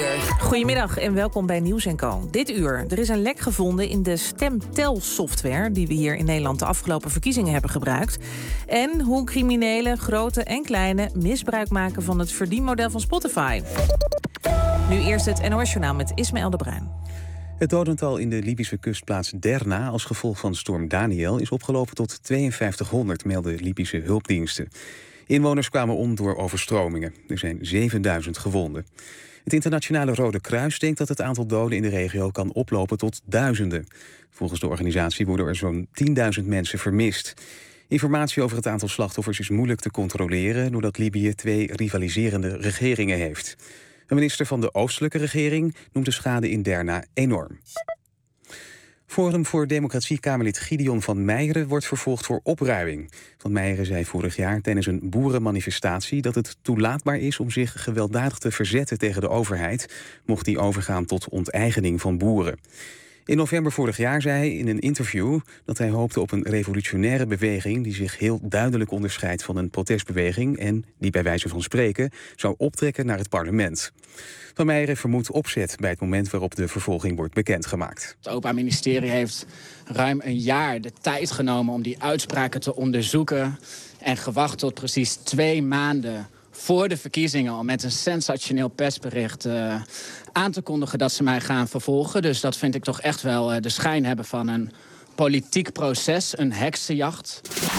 uur. Goedemiddag en welkom bij Nieuws & Co. Dit uur. Er is een lek gevonden in de stemtelsoftware die we hier in Nederland de afgelopen verkiezingen hebben gebruikt. En hoe criminelen, grote en kleine, misbruik maken van het verdienmodel van Spotify. Nu eerst het NOS-journaal met Ismaël de Bruin. Het dodental in de Libische kustplaats Derna als gevolg van storm Daniel is opgelopen tot 5200, melden Libische hulpdiensten. Inwoners kwamen om door overstromingen. Er zijn 7000 gewonden. Het Internationale Rode Kruis denkt dat het aantal doden in de regio kan oplopen tot duizenden. Volgens de organisatie worden er zo'n 10.000 mensen vermist. Informatie over het aantal slachtoffers is moeilijk te controleren doordat Libië 2 rivaliserende regeringen heeft. Een minister van de oostelijke regering noemt de schade in Derna enorm. Forum voor Democratie-Kamerlid Gideon van Meijeren wordt vervolgd voor opruiing. Van Meijeren zei vorig jaar tijdens een boerenmanifestatie dat het toelaatbaar is om zich gewelddadig te verzetten tegen de overheid, mocht die overgaan tot onteigening van boeren. In november vorig jaar zei hij in een interview dat hij hoopte op een revolutionaire beweging die zich heel duidelijk onderscheidt van een protestbeweging en die bij wijze van spreken zou optrekken naar het parlement. Van Meijeren vermoedt opzet bij het moment waarop de vervolging wordt bekendgemaakt. Het Openbaar Ministerie heeft ruim een jaar de tijd genomen om die uitspraken te onderzoeken en gewacht tot precies 2 maanden voor de verkiezingen om met een sensationeel persbericht aan te kondigen dat ze mij gaan vervolgen. Dus dat vind ik toch echt wel de schijn hebben van een politiek proces, een heksenjacht.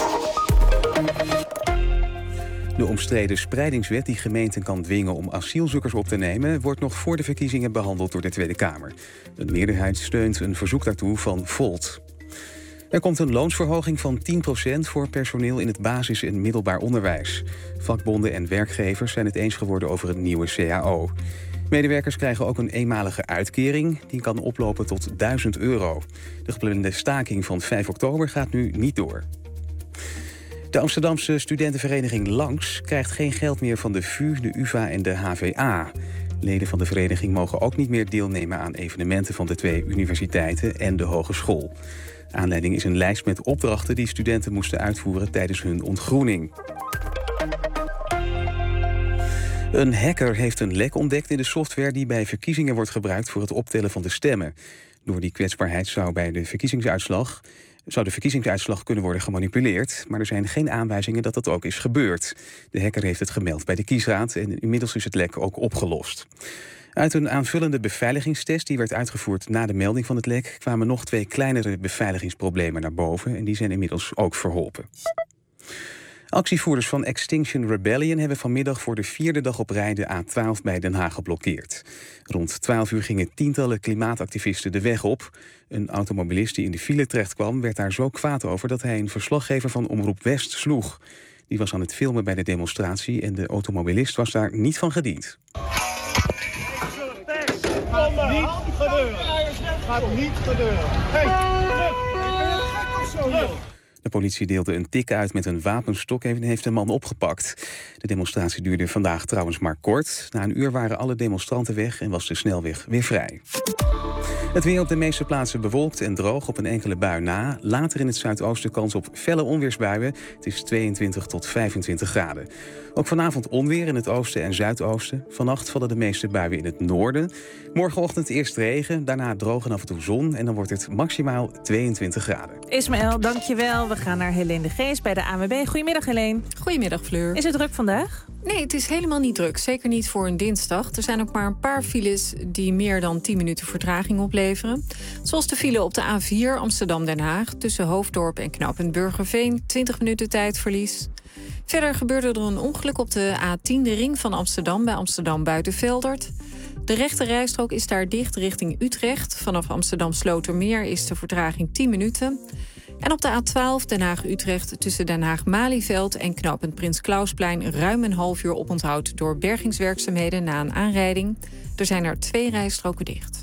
De omstreden spreidingswet die gemeenten kan dwingen om asielzoekers op te nemen, wordt nog voor de verkiezingen behandeld door de Tweede Kamer. Een meerderheid steunt een verzoek daartoe van Volt. Er komt een loonsverhoging van 10% voor personeel in het basis- en middelbaar onderwijs. Vakbonden en werkgevers zijn het eens geworden over een nieuwe CAO. Medewerkers krijgen ook een eenmalige uitkering. Die kan oplopen tot €1000. De geplande staking van 5 oktober gaat nu niet door. De Amsterdamse studentenvereniging Langs krijgt geen geld meer van de VU, de UvA en de HVA. Leden van de vereniging mogen ook niet meer deelnemen aan evenementen van de 2 universiteiten en de hogeschool. Aanleiding is een lijst met opdrachten die studenten moesten uitvoeren tijdens hun ontgroening. Een hacker heeft een lek ontdekt in de software die bij verkiezingen wordt gebruikt voor het optellen van de stemmen. Door die kwetsbaarheid zou de verkiezingsuitslag kunnen worden gemanipuleerd, maar er zijn geen aanwijzingen dat dat ook is gebeurd. De hacker heeft het gemeld bij de kiesraad en inmiddels is het lek ook opgelost. Uit een aanvullende beveiligingstest die werd uitgevoerd na de melding van het lek kwamen nog 2 kleinere beveiligingsproblemen naar boven en die zijn inmiddels ook verholpen. Actievoerders van Extinction Rebellion hebben vanmiddag voor de 4e dag op rij de A12 bij Den Haag geblokkeerd. Rond 12 uur gingen tientallen klimaatactivisten de weg op. Een automobilist die in de file terechtkwam werd daar zo kwaad over dat hij een verslaggever van Omroep West sloeg. Die was aan het filmen bij de demonstratie en de automobilist was daar niet van gediend. Gaat niet gebeuren. De politie deelde een tik uit met een wapenstok en heeft een man opgepakt. De demonstratie duurde vandaag trouwens maar kort. Na een uur waren alle demonstranten weg en was de snelweg weer vrij. Het weer op de meeste plaatsen bewolkt en droog op een enkele bui na. Later in het zuidoosten kans op felle onweersbuien. Het is 22 tot 25 graden. Ook vanavond onweer in het oosten en zuidoosten. Vannacht vallen de meeste buien in het noorden. Morgenochtend eerst regen, daarna droog en af en toe zon. En dan wordt het maximaal 22 graden. Ismaël, dankjewel. We gaan naar Helene de Geest bij de ANWB. Goedemiddag, Helene. Goedemiddag, Fleur. Is het druk vandaag? Nee, het is helemaal niet druk. Zeker niet voor een dinsdag. Er zijn ook maar een paar files die meer dan 10 minuten vertraging opleveren. Zoals de file op de A4 Amsterdam-Den Haag. Tussen Hoofddorp en knooppunt Burgerveen. 20 minuten tijdverlies. Verder gebeurde er een ongeluk op de A10, de ring van Amsterdam, bij Amsterdam Buitenveldert. De rechte rijstrook is daar dicht richting Utrecht. Vanaf Amsterdam-Slotermeer is de vertraging 10 minuten. En op de A12 Den Haag-Utrecht tussen Den Haag-Malieveld en knooppunt Prins Klausplein ruim een half uur oponthoud door bergingswerkzaamheden na een aanrijding. Er zijn er 2 rijstroken dicht.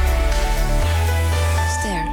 Ster.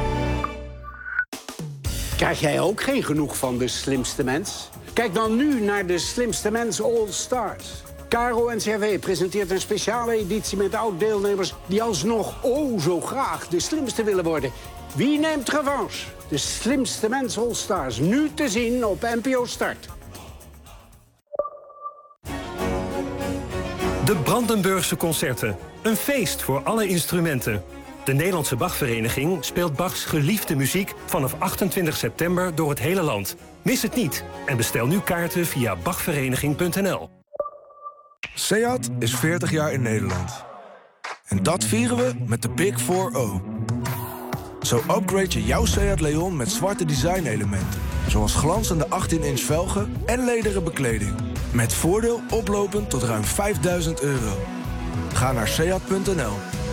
Krijg jij ook geen genoeg van De Slimste Mens? Kijk dan nu naar De Slimste Mens All Stars. KRO-NCRW presenteert een speciale editie met oud-deelnemers die alsnog zo graag de slimste willen worden. Wie neemt revanche? De Slimste Mens All Stars, nu te zien op NPO Start. De Brandenburgse Concerten. Een feest voor alle instrumenten. De Nederlandse Bachvereniging speelt Bachs geliefde muziek vanaf 28 september door het hele land. Mis het niet en bestel nu kaarten via bachvereniging.nl. SEAT is 40 jaar in Nederland. En dat vieren we met de Big 4O. Zo upgrade je jouw SEAT Leon met zwarte design-elementen. Zoals glanzende 18-inch velgen en lederen bekleding. Met voordeel oplopend tot ruim €5.000. Ga naar seat.nl.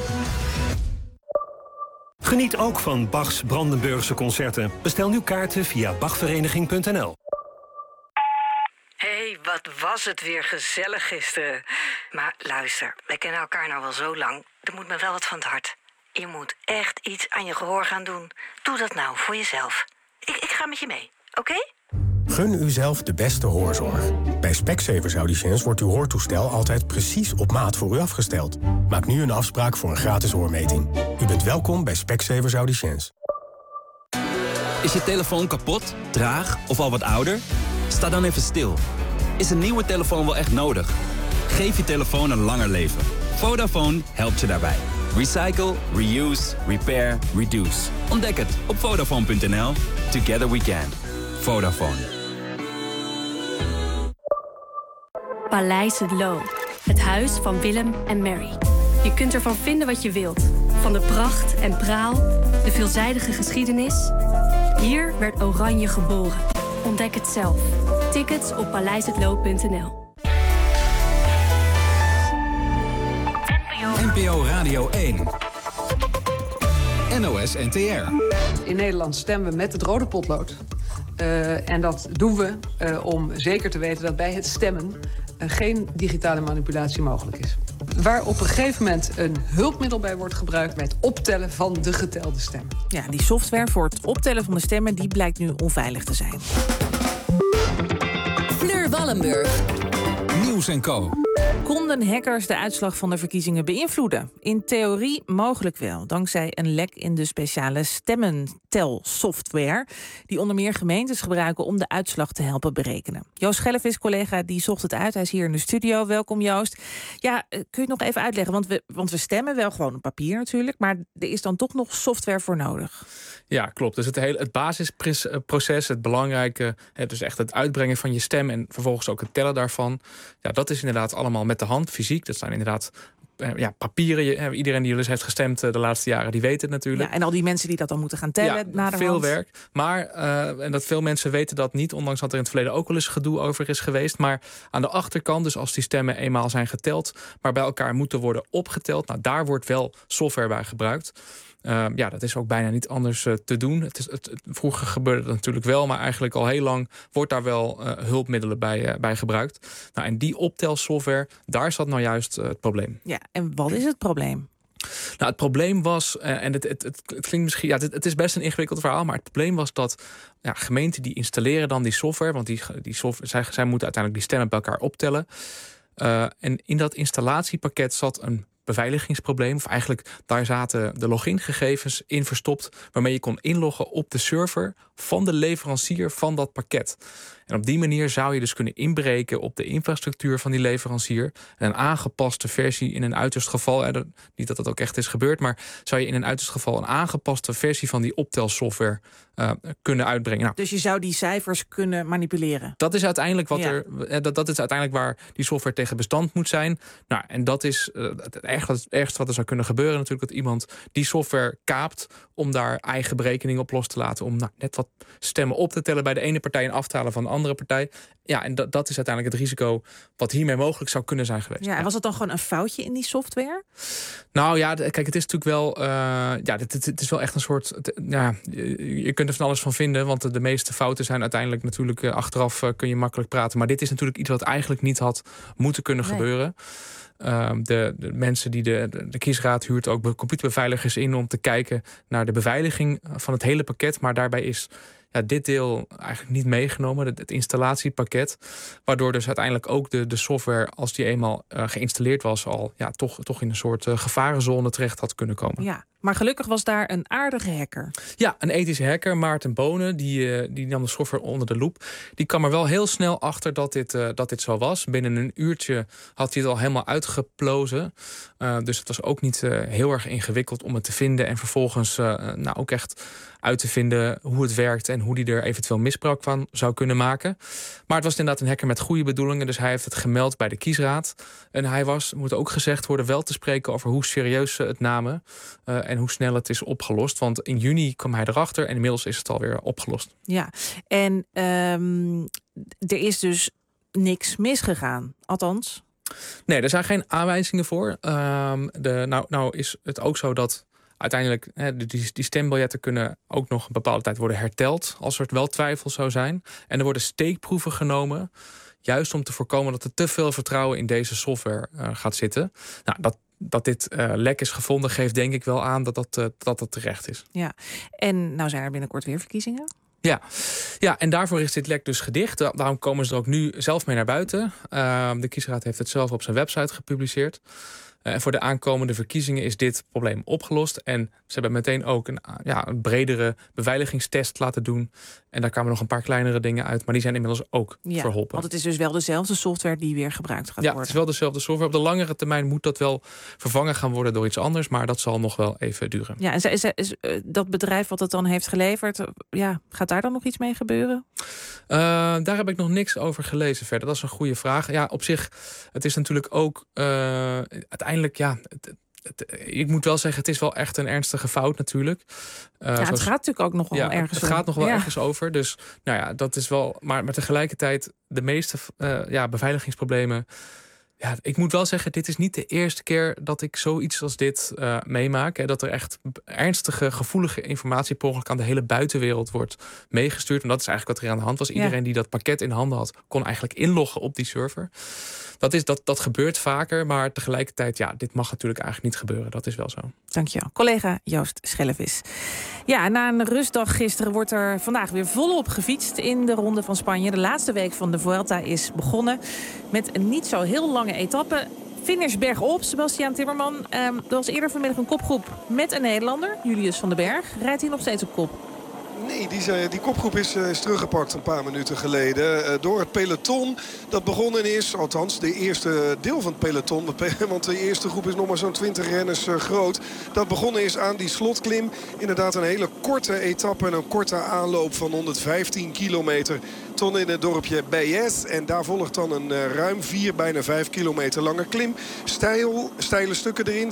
Geniet ook van Bachs Brandenburgse concerten. Bestel nu kaarten via bachvereniging.nl. Hé, wat was het weer gezellig gisteren. Maar luister, wij kennen elkaar nou wel zo lang. Er moet me wel wat van het hart. Je moet echt iets aan je gehoor gaan doen. Doe dat nou, voor jezelf. Ik ga met je mee, oké? Gun uzelf de beste hoorzorg. Bij Specsavers Audiciëns wordt uw hoortoestel altijd precies op maat voor u afgesteld. Maak nu een afspraak voor een gratis hoormeting. U bent welkom bij Specsavers Audiciëns. Is je telefoon kapot, traag of al wat ouder? Sta dan even stil. Is een nieuwe telefoon wel echt nodig? Geef je telefoon een langer leven. Vodafone helpt je daarbij. Recycle, reuse, repair, reduce. Ontdek het op Vodafone.nl. Together we can. Vodafone. Paleis Het Loo. Het huis van Willem en Mary. Je kunt ervan vinden wat je wilt. Van de pracht en praal, de veelzijdige geschiedenis. Hier werd Oranje geboren. Ontdek het zelf. Tickets op paleishetloo.nl. NPO Radio 1. NOS NTR. In Nederland stemmen we met het rode potlood. En dat doen we om zeker te weten dat bij het stemmen geen digitale manipulatie mogelijk is. Waar op een gegeven moment een hulpmiddel bij wordt gebruikt bij het optellen van de getelde stemmen. Ja, die software voor het optellen van de stemmen die blijkt nu onveilig te zijn. Fleur Wallenburg. Nieuws & Co. Konden hackers de uitslag van de verkiezingen beïnvloeden? In theorie mogelijk wel, dankzij een lek in de speciale stemmentelsoftware die onder meer gemeentes gebruiken om de uitslag te helpen berekenen. Joost Schellevis, collega, die zocht het uit. Hij is hier in de studio. Welkom, Joost. Ja, kun je het nog even uitleggen? Want we stemmen wel gewoon op papier natuurlijk, maar er is dan toch nog software voor nodig. Ja, klopt. Dus het basisproces, het belangrijke, dus echt het uitbrengen van je stem en vervolgens ook het tellen daarvan. Ja, dat is inderdaad allemaal met de hand, fysiek. Dat zijn inderdaad papieren. Iedereen die dus heeft gestemd de laatste jaren, die weet het natuurlijk. Ja, en al die mensen die dat dan moeten gaan tellen naderhand. Veel werk. Maar, en dat veel mensen weten dat niet, ondanks dat er in het verleden ook wel eens gedoe over is geweest. Maar aan de achterkant, dus als die stemmen eenmaal zijn geteld, maar bij elkaar moeten worden opgeteld, nou, daar wordt wel software bij gebruikt. Dat is ook bijna niet anders te doen. Vroeger gebeurde dat natuurlijk wel, maar eigenlijk al heel lang wordt daar wel hulpmiddelen bij gebruikt. Nou, en die optelsoftware, daar zat nou juist het probleem. Ja, en wat is het probleem? Nou, het probleem was, en het klinkt misschien, het is best een ingewikkeld verhaal, maar het probleem was dat gemeenten die installeren dan die software, want die software, zij moeten uiteindelijk die stemmen bij elkaar optellen. En in dat installatiepakket zat een beveiligingsprobleem, of eigenlijk daar zaten de logingegevens in verstopt, waarmee je kon inloggen op de server van de leverancier van dat pakket. En op die manier zou je dus kunnen inbreken op de infrastructuur van die leverancier en een aangepaste versie in een uiterst geval, niet dat dat ook echt is gebeurd, maar zou je in een uiterst geval een aangepaste versie van die optelsoftware kunnen uitbrengen. Nou, dus je zou die cijfers kunnen manipuleren? Dat is uiteindelijk dat is uiteindelijk waar die software tegen bestand moet zijn. Nou, en dat is het ergste wat er zou kunnen gebeuren natuurlijk, dat iemand die software kaapt om daar eigen berekeningen op los te laten, om net wat stemmen op te tellen bij de ene partij en af te halen van de andere partij. Ja, en dat is uiteindelijk het risico wat hiermee mogelijk zou kunnen zijn geweest. Ja, en was het dan gewoon een foutje in die software? Nou ja, kijk, het is natuurlijk wel, het is wel echt een soort, je kunt er van alles van vinden, want de meeste fouten zijn uiteindelijk natuurlijk achteraf kun je makkelijk praten. Maar dit is natuurlijk iets wat eigenlijk niet had moeten kunnen gebeuren. De mensen die de kiesraad huurt ook computerbeveiligers in om te kijken naar de beveiliging van het hele pakket. Maar daarbij is dit deel eigenlijk niet meegenomen, het installatiepakket. Waardoor dus uiteindelijk ook de software, als die eenmaal geïnstalleerd was, al toch in een soort gevarenzone terecht had kunnen komen. Ja, maar gelukkig was daar een aardige hacker. Ja, een ethische hacker, Maarten Bonen, die nam de software onder de loep. Die kwam er wel heel snel achter dat dit zo was. Binnen een uurtje had hij het al helemaal uitgeplozen. Dus het was ook niet heel erg ingewikkeld om het te vinden. En vervolgens ook echt uit te vinden hoe het werkt en hoe die er eventueel misbruik van zou kunnen maken. Maar het was inderdaad een hacker met goede bedoelingen. Dus hij heeft het gemeld bij de kiesraad. En hij moet ook gezegd worden, wel te spreken over hoe serieus ze het namen. En hoe snel het is opgelost. Want in juni kwam hij erachter en inmiddels is het alweer opgelost. Ja, en er is dus niks misgegaan. Althans. Nee, er zijn geen aanwijzingen voor. Nou is het ook zo dat uiteindelijk die stembiljetten kunnen ook nog een bepaalde tijd worden herteld als er wel twijfel zou zijn. En er worden steekproeven genomen, juist om te voorkomen dat er te veel vertrouwen in deze software gaat zitten. Nou, dat dit lek is gevonden geeft denk ik wel aan dat terecht is. Ja, en nou zijn er binnenkort weer verkiezingen. Ja, en daarvoor is dit lek dus gedicht. Daarom komen ze er ook nu zelf mee naar buiten. De kiesraad heeft het zelf op zijn website gepubliceerd. En voor de aankomende verkiezingen is dit probleem opgelost. En ze hebben meteen ook een bredere beveiligingstest laten doen. En daar kwamen nog een paar kleinere dingen uit. Maar die zijn inmiddels ook verholpen. Want het is dus wel dezelfde software die weer gebruikt gaat worden. Ja, het is wel dezelfde software. Op de langere termijn moet dat wel vervangen gaan worden door iets anders. Maar dat zal nog wel even duren. Ja, en dat bedrijf wat het dan heeft geleverd, gaat daar dan nog iets mee gebeuren? Daar heb ik nog niks over gelezen verder. Dat is een goede vraag. Ja, op zich, het is natuurlijk ook uiteindelijk, ik moet wel zeggen, het is wel echt een ernstige fout natuurlijk. Het gaat natuurlijk ook nog wel ergens over. Het gaat nog wel ergens over. Dus dat is wel. Maar tegelijkertijd, de meeste beveiligingsproblemen. Ja, ik moet wel zeggen, dit is niet de eerste keer dat ik zoiets als dit meemaak. Hè, dat er echt ernstige, gevoelige informatie per ongeluk aan de hele buitenwereld wordt meegestuurd. En dat is eigenlijk wat er aan de hand was. Iedereen die dat pakket in handen had, kon eigenlijk inloggen op die server. Dat gebeurt vaker, maar tegelijkertijd, dit mag natuurlijk eigenlijk niet gebeuren. Dat is wel zo. Dankjewel. Collega Joost Schellevis. Ja, na een rustdag gisteren wordt er vandaag weer volop gefietst in de Ronde van Spanje. De laatste week van de Vuelta is begonnen met een niet zo heel lange etappe. Finish bergop, Sebastiaan Timmerman. Er was eerder vanmiddag een kopgroep met een Nederlander, Julius van den Berg. Rijdt hij nog steeds op kop? Nee, die kopgroep is teruggepakt een paar minuten geleden door het peloton dat begonnen is. Althans, de eerste deel van het peloton. Want de eerste groep is nog maar zo'n 20 renners groot. Dat begonnen is aan die slotklim. Inderdaad een hele korte etappe en een korte aanloop van 115 kilometer. Tot in het dorpje Bayes. En daar volgt dan een ruim 4, bijna 5 kilometer lange klim. Steile stukken erin,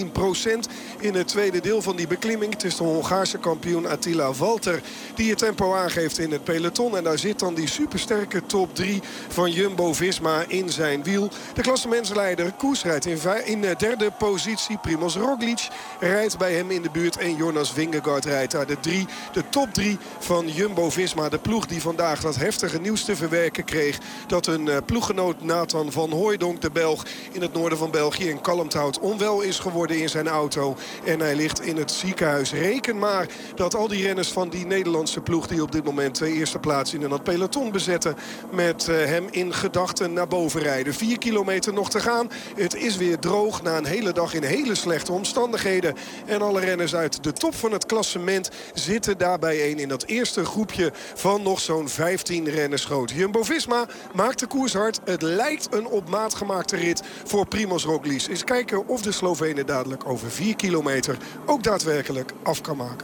15% in het tweede deel van die beklimming. Het is de Hongaarse kampioen Attila Valter die het tempo aangeeft in het peloton. En daar zit dan die supersterke top 3 van Jumbo-Visma in zijn wiel. De klassementsleider Koes rijdt in derde positie. Primož Roglič rijdt bij hem in de buurt. En Jonas Vingegaard rijdt daar de top 3 van Jumbo-Visma. De ploeg die vandaag dat heftige nieuws te verwerken kreeg. Dat een ploeggenoot Nathan van Hooijdonk, de Belg in het noorden van België in Kalmthout, onwel is geworden in zijn auto. En hij ligt in het ziekenhuis. Reken maar dat al die renners van die Nederlandse ploeg die op dit moment de eerste plaats in het peloton bezetten, met hem in gedachten naar boven rijden. 4 kilometer nog te gaan. Het is weer droog na een hele dag in hele slechte omstandigheden. En alle renners uit de top van het klassement zitten daarbij in dat eerste groepje van nog zo'n 15 renners groot. Jumbo-Visma maakt de koers hard. Het lijkt een op maat gemaakte rit voor Primož Roglič. Eens kijken of de Slovenen dadelijk over 4 kilometer ook daadwerkelijk af kan maken.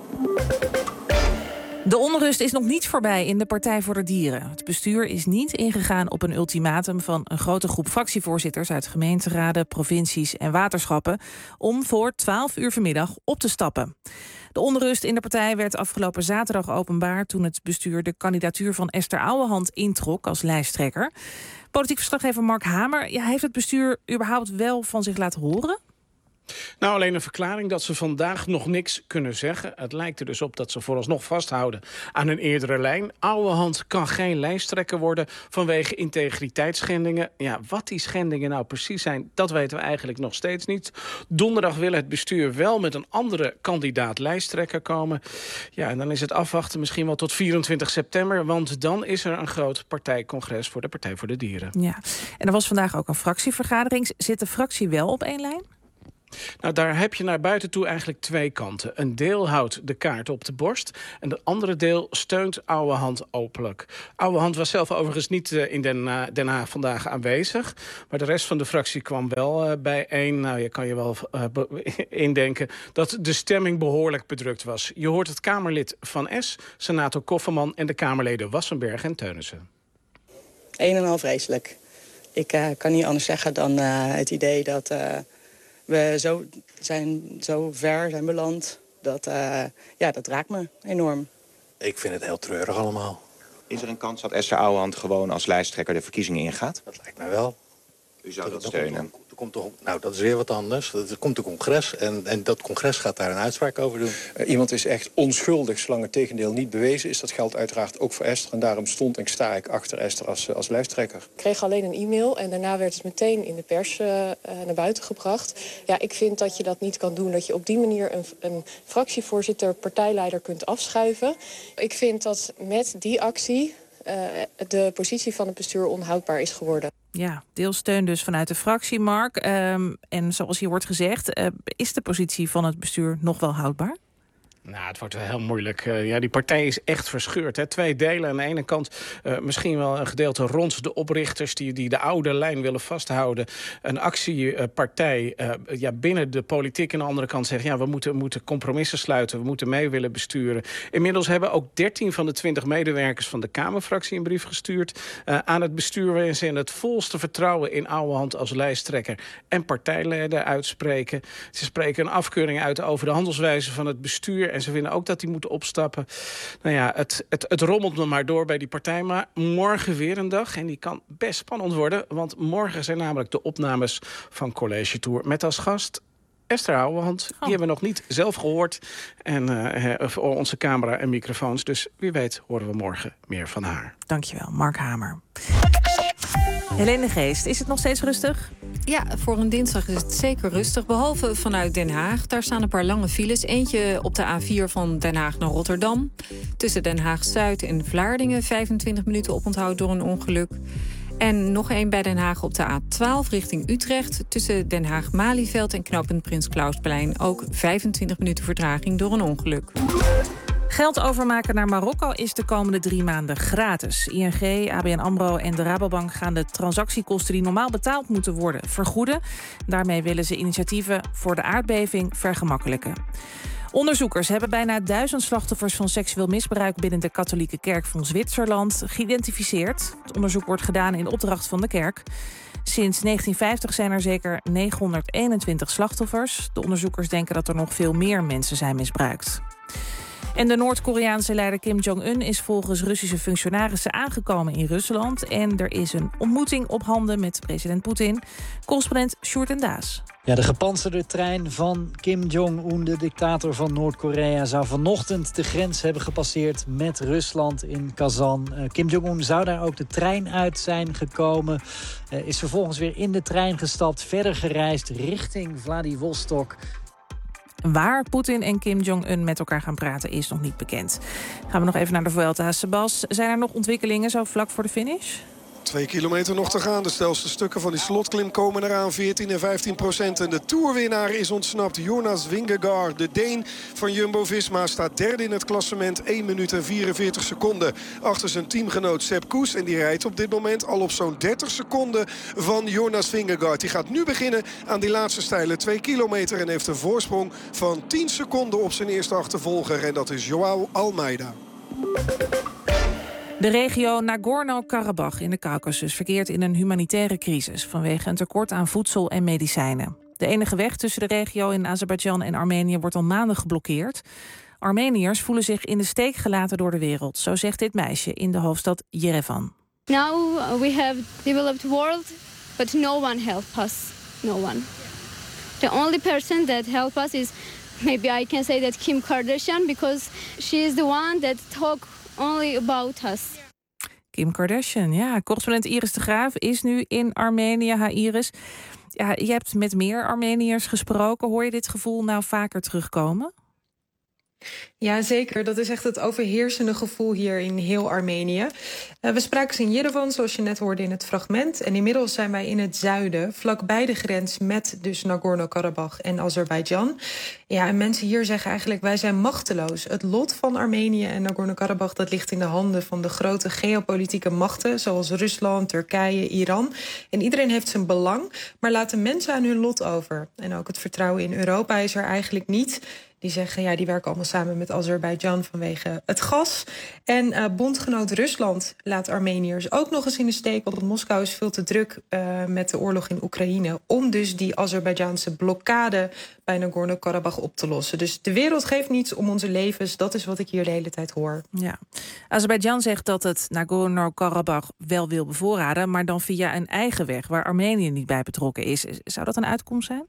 De onrust is nog niet voorbij in de Partij voor de Dieren. Het bestuur is niet ingegaan op een ultimatum van een grote groep fractievoorzitters uit gemeenteraden, provincies en waterschappen om voor 12 uur vanmiddag op te stappen. De onrust in de partij werd afgelopen zaterdag openbaar toen het bestuur de kandidatuur van Esther Ouwehand introk als lijsttrekker. Politiek verslaggever Mark Hamer, heeft het bestuur überhaupt wel van zich laten horen? Nou, alleen een verklaring dat ze vandaag nog niks kunnen zeggen. Het lijkt er dus op dat ze vooralsnog vasthouden aan hun eerdere lijn. Ouwehand kan geen lijsttrekker worden vanwege integriteitsschendingen. Ja, wat die schendingen nou precies zijn, dat weten we eigenlijk nog steeds niet. Donderdag wil het bestuur wel met een andere kandidaat lijsttrekker komen. Ja, en dan is het afwachten misschien wel tot 24 september... want dan is er een groot partijcongres voor de Partij voor de Dieren. Ja, en er was vandaag ook een fractievergadering. Zit de fractie wel op één lijn? Nou, daar heb je naar buiten toe eigenlijk twee kanten. Een deel houdt de kaart op de borst en de andere deel steunt Ouwehand openlijk. Ouwehand was zelf overigens niet in Den Haag vandaag aanwezig, maar de rest van de fractie kwam wel bijeen. Nou, je kan je wel indenken dat de stemming behoorlijk bedrukt was. Je hoort het Kamerlid Van Es, senator Kofferman en de Kamerleden Wassenberg en Teunissen. Een en al vreselijk. Ik kan niet anders zeggen dan het idee dat... we zo ver zijn beland, dat raakt me enorm. Ik vind het heel treurig allemaal. Is er een kans dat Esther Ouwehand gewoon als lijsttrekker de verkiezingen ingaat? Dat lijkt mij wel. U zou dat steunen? Dat is weer wat anders. Er komt een congres en dat congres gaat daar een uitspraak over doen. Iemand is echt onschuldig, zolang het tegendeel niet bewezen is. Dat geldt uiteraard ook voor Esther. En daarom stond en sta ik achter Esther als lijsttrekker. Ik kreeg alleen een e-mail en daarna werd het meteen in de pers naar buiten gebracht. Ja, ik vind dat je dat niet kan doen. Dat je op die manier een fractievoorzitter, partijleider kunt afschuiven. Ik vind dat met die actie de positie van het bestuur onhoudbaar is geworden. Ja, deelsteun dus vanuit de fractie, Mark. En zoals hier wordt gezegd, is de positie van het bestuur nog wel houdbaar? Nou, het wordt wel heel moeilijk. Die partij is echt verscheurd. Hè. Twee delen. Aan de ene kant misschien wel een gedeelte rond de oprichters... die de oude lijn willen vasthouden. Een actiepartij binnen de politiek. Aan de andere kant zegt, we moeten compromissen sluiten. We moeten mee willen besturen. Inmiddels hebben ook 13 van de 20 medewerkers... van de Kamerfractie een brief gestuurd aan het bestuur... waarin ze in het volste vertrouwen in Ouwehand als lijsttrekker... en partijleider uitspreken. Ze spreken een afkeuring uit over de handelswijze van het bestuur... en ze vinden ook dat die moeten opstappen. Nou ja, het rommelt me maar door bij die partij. Maar morgen weer een dag. En die kan best spannend worden. Want morgen zijn namelijk de opnames van College Tour. Met als gast Esther Ouwehand. Die hebben we nog niet zelf gehoord. En voor onze camera en microfoons. Dus wie weet horen we morgen meer van haar. Dankjewel, Mark Hamer. Helene Geest, is het nog steeds rustig? Ja, voor een dinsdag is het zeker rustig. Behalve vanuit Den Haag. Daar staan een paar lange files. Eentje op de A4 van Den Haag naar Rotterdam. Tussen Den Haag-Zuid en Vlaardingen 25 minuten oponthoud door een ongeluk. En nog één bij Den Haag op de A12 richting Utrecht. Tussen Den Haag-Malieveld en knooppunt Prins Clausplein. Ook 25 minuten vertraging door een ongeluk. Geld overmaken naar Marokko is de komende 3 maanden gratis. ING, ABN AMRO en de Rabobank gaan de transactiekosten die normaal betaald moeten worden vergoeden. Daarmee willen ze initiatieven voor de aardbeving vergemakkelijken. Onderzoekers hebben bijna 1000 slachtoffers van seksueel misbruik binnen de katholieke kerk van Zwitserland geïdentificeerd. Het onderzoek wordt gedaan in opdracht van de kerk. Sinds 1950 zijn er zeker 921 slachtoffers. De onderzoekers denken dat er nog veel meer mensen zijn misbruikt. En de Noord-Koreaanse leider Kim Jong-un is volgens Russische functionarissen aangekomen in Rusland. En er is een ontmoeting op handen met president Poetin. Correspondent Sjoerd en Daas. Ja, de gepantserde trein van Kim Jong-un, de dictator van Noord-Korea, zou vanochtend de grens hebben gepasseerd met Rusland in Kazan. Kim Jong-un zou daar ook de trein uit zijn gekomen. Is vervolgens weer in de trein gestapt, verder gereisd richting Vladivostok. Waar Poetin en Kim Jong-un met elkaar gaan praten is nog niet bekend. Gaan we nog even naar de Vuelta. Sebas, zijn er nog ontwikkelingen zo vlak voor de finish? 2 kilometer nog te gaan. De snelste stukken van die slotklim komen eraan. 14 en 15%. En de toerwinnaar is ontsnapt. Jonas Vingegaard, de Deen van Jumbo-Visma, staat derde in het klassement. 1 minuut en 44 seconden achter zijn teamgenoot Sepp Kuss. En die rijdt op dit moment al op zo'n 30 seconden van Jonas Vingegaard. Die gaat nu beginnen aan die laatste steile 2 kilometer. En heeft een voorsprong van 10 seconden op zijn eerste achtervolger. En dat is Joao Almeida. De regio Nagorno-Karabakh in de Caucasus verkeert in een humanitaire crisis vanwege een tekort aan voedsel en medicijnen. De enige weg tussen de regio in Azerbeidzjan en Armenië wordt al maanden geblokkeerd. Armeniërs voelen zich in de steek gelaten door de wereld, zo zegt dit meisje in de hoofdstad Yerevan. Now we have developed world, but no one help us. No one. The only person that helped us is maybe I can say that Kim Kardashian, because she is the one that talk only about us. Kim Kardashian, ja. Correspondent Iris de Graaf is nu in Armenië. Ha, Iris. Ja, je hebt met meer Armeniërs gesproken. Hoor je dit gevoel nou vaker terugkomen? Ja, zeker. Dat is echt het overheersende gevoel hier in heel Armenië. We spraken ze in Yerevan, zoals je net hoorde in het fragment. En inmiddels zijn wij in het zuiden, vlakbij de grens met dus Nagorno-Karabakh en Azerbeidzjan. Ja, en mensen hier zeggen eigenlijk, wij zijn machteloos. Het lot van Armenië en Nagorno-Karabakh, dat ligt in de handen van de grote geopolitieke machten, zoals Rusland, Turkije, Iran. En iedereen heeft zijn belang, maar laten mensen aan hun lot over. En ook het vertrouwen in Europa is er eigenlijk niet. Die zeggen, ja, die werken allemaal samen met Azerbeidzjan vanwege het gas. En bondgenoot Rusland laat Armeniërs ook nog eens in de steek. Want Moskou is veel te druk met de oorlog in Oekraïne om dus die Azerbeidzjaanse blokkade bij Nagorno-Karabakh op te lossen. Dus de wereld geeft niets om onze levens. Dat is wat ik hier de hele tijd hoor. Ja. Azerbeidzjan zegt dat het Nagorno-Karabakh wel wil bevoorraden, maar dan via een eigen weg waar Armenië niet bij betrokken is. Zou dat een uitkomst zijn?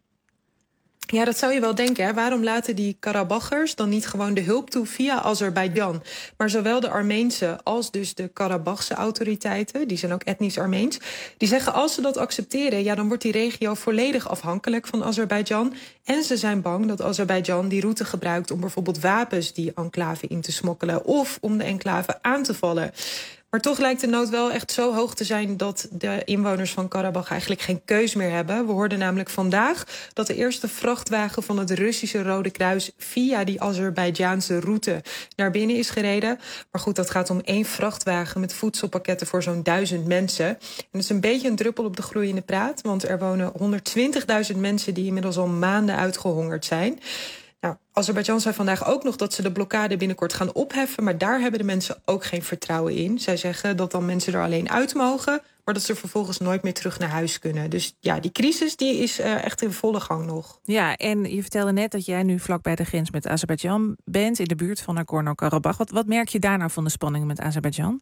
Ja, dat zou je wel denken. Hè? Waarom laten die Karabakhers dan niet gewoon de hulp toe via Azerbeidzjan? Maar zowel de Armeense als dus de Karabachse autoriteiten, die zijn ook etnisch Armeens, die zeggen als ze dat accepteren, ja, dan wordt die regio volledig afhankelijk van Azerbeidzjan. En ze zijn bang dat Azerbeidzjan die route gebruikt om bijvoorbeeld wapens die enclave in te smokkelen of om de enclave aan te vallen. Maar toch lijkt de nood wel echt zo hoog te zijn dat de inwoners van Karabach eigenlijk geen keus meer hebben. We hoorden namelijk vandaag dat de eerste vrachtwagen van het Russische Rode Kruis via die Azerbeidzjaanse route naar binnen is gereden. Maar goed, dat gaat om 1 vrachtwagen met voedselpakketten voor zo'n 1000 mensen. En dat is een beetje een druppel op de gloeiende praat, want er wonen 120.000 mensen die inmiddels al maanden uitgehongerd zijn. Nou, Azerbeidzjan zei vandaag ook nog dat ze de blokkade binnenkort gaan opheffen, maar daar hebben de mensen ook geen vertrouwen in. Zij zeggen dat dan mensen er alleen uit mogen, maar dat ze vervolgens nooit meer terug naar huis kunnen. Dus ja, die crisis die is echt in volle gang nog. Ja, en je vertelde net dat jij nu vlak bij de grens met Azerbeidzjan bent, in de buurt van Nagorno-Karabakh. Wat merk je daar nou van de spanningen met Azerbeidzjan?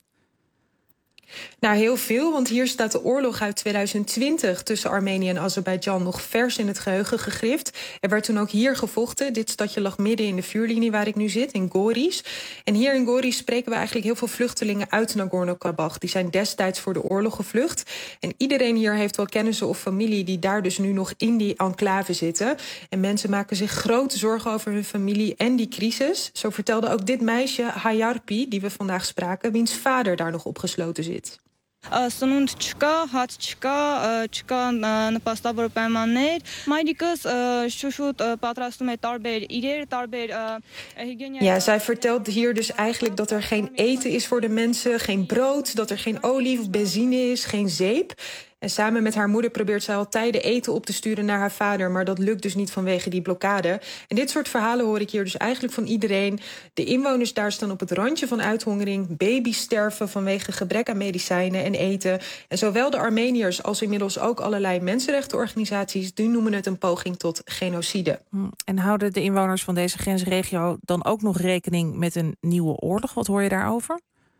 Nou, heel veel, want hier staat de oorlog uit 2020 tussen Armenië en Azerbeidzjan nog vers in het geheugen gegrift. Er werd toen ook hier gevochten. Dit stadje lag midden in de vuurlinie waar ik nu zit, in Goris. En hier in Goris spreken we eigenlijk heel veel vluchtelingen uit Nagorno-Karabakh. Die zijn destijds voor de oorlog gevlucht. En iedereen hier heeft wel kennissen of familie die daar dus nu nog in die enclave zitten. En mensen maken zich grote zorgen over hun familie en die crisis. Zo vertelde ook dit meisje, Hayarpi, die we vandaag spraken, wiens vader daar nog opgesloten zit. Սնունդ չկա, հաց չկա նպաստավոր պայմաններ։ Մայրիկս շուշուտ պատրաստում է տարբեր իրեր, տարբեր հիգիենա. Ja, zij vertelt hier dus eigenlijk dat er geen eten is voor de mensen, geen brood, dat er geen olie of benzine is, geen zeep. En samen met haar moeder probeert zij al tijden eten op te sturen naar haar vader, maar dat lukt dus niet vanwege die blokkade. En dit soort verhalen hoor ik hier dus eigenlijk van iedereen. De inwoners daar staan op het randje van uithongering, baby's sterven vanwege gebrek aan medicijnen en eten. En zowel de Armeniërs als inmiddels ook allerlei mensenrechtenorganisaties, die noemen het een poging tot genocide. En houden de inwoners van deze grensregio dan ook nog rekening met een nieuwe oorlog? Wat hoor je daarover?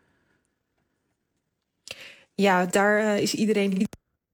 Ja, daar is iedereen.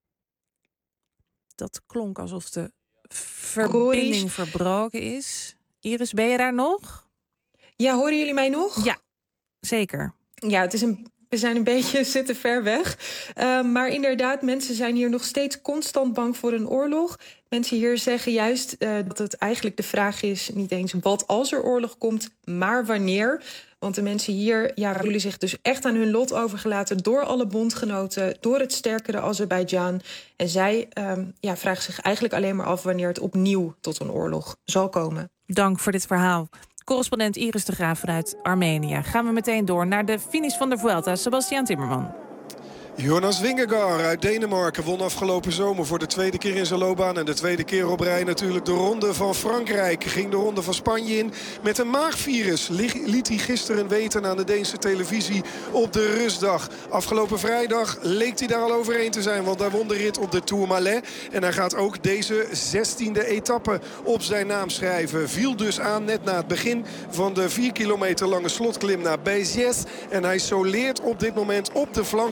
Dat klonk alsof de verbinding verbroken is. Iris, ben je daar nog? Ja, horen jullie mij nog? Ja, zeker. Ja, we zijn een beetje zitten ver weg. Maar inderdaad, mensen zijn hier nog steeds constant bang voor een oorlog. Mensen hier zeggen juist dat het eigenlijk de vraag is niet eens wat als er oorlog komt, maar wanneer. Want de mensen hier voelen zich dus echt aan hun lot overgelaten door alle bondgenoten, door het sterkere Azerbeidzjan. En zij vragen zich eigenlijk alleen maar af wanneer het opnieuw tot een oorlog zal komen. Dank voor dit verhaal. Correspondent Iris de Graaf vanuit Armenië. Gaan we meteen door naar de finish van de Vuelta. Sebastian Timmerman. Jonas Vingegaard uit Denemarken won afgelopen zomer voor de tweede keer in zijn loopbaan. En de tweede keer op rij natuurlijk de ronde van Frankrijk. Ging de ronde van Spanje in met een maagvirus. Liet hij gisteren weten aan de Deense televisie op de rustdag. Afgelopen vrijdag leek hij daar al overheen te zijn. Want hij won de rit op de Tourmalet. En hij gaat ook deze 16e etappe op zijn naam schrijven. Viel dus aan net na het begin van de 4 kilometer lange slotklim naar Béziers. En hij soleert op dit moment op de flanken van die klim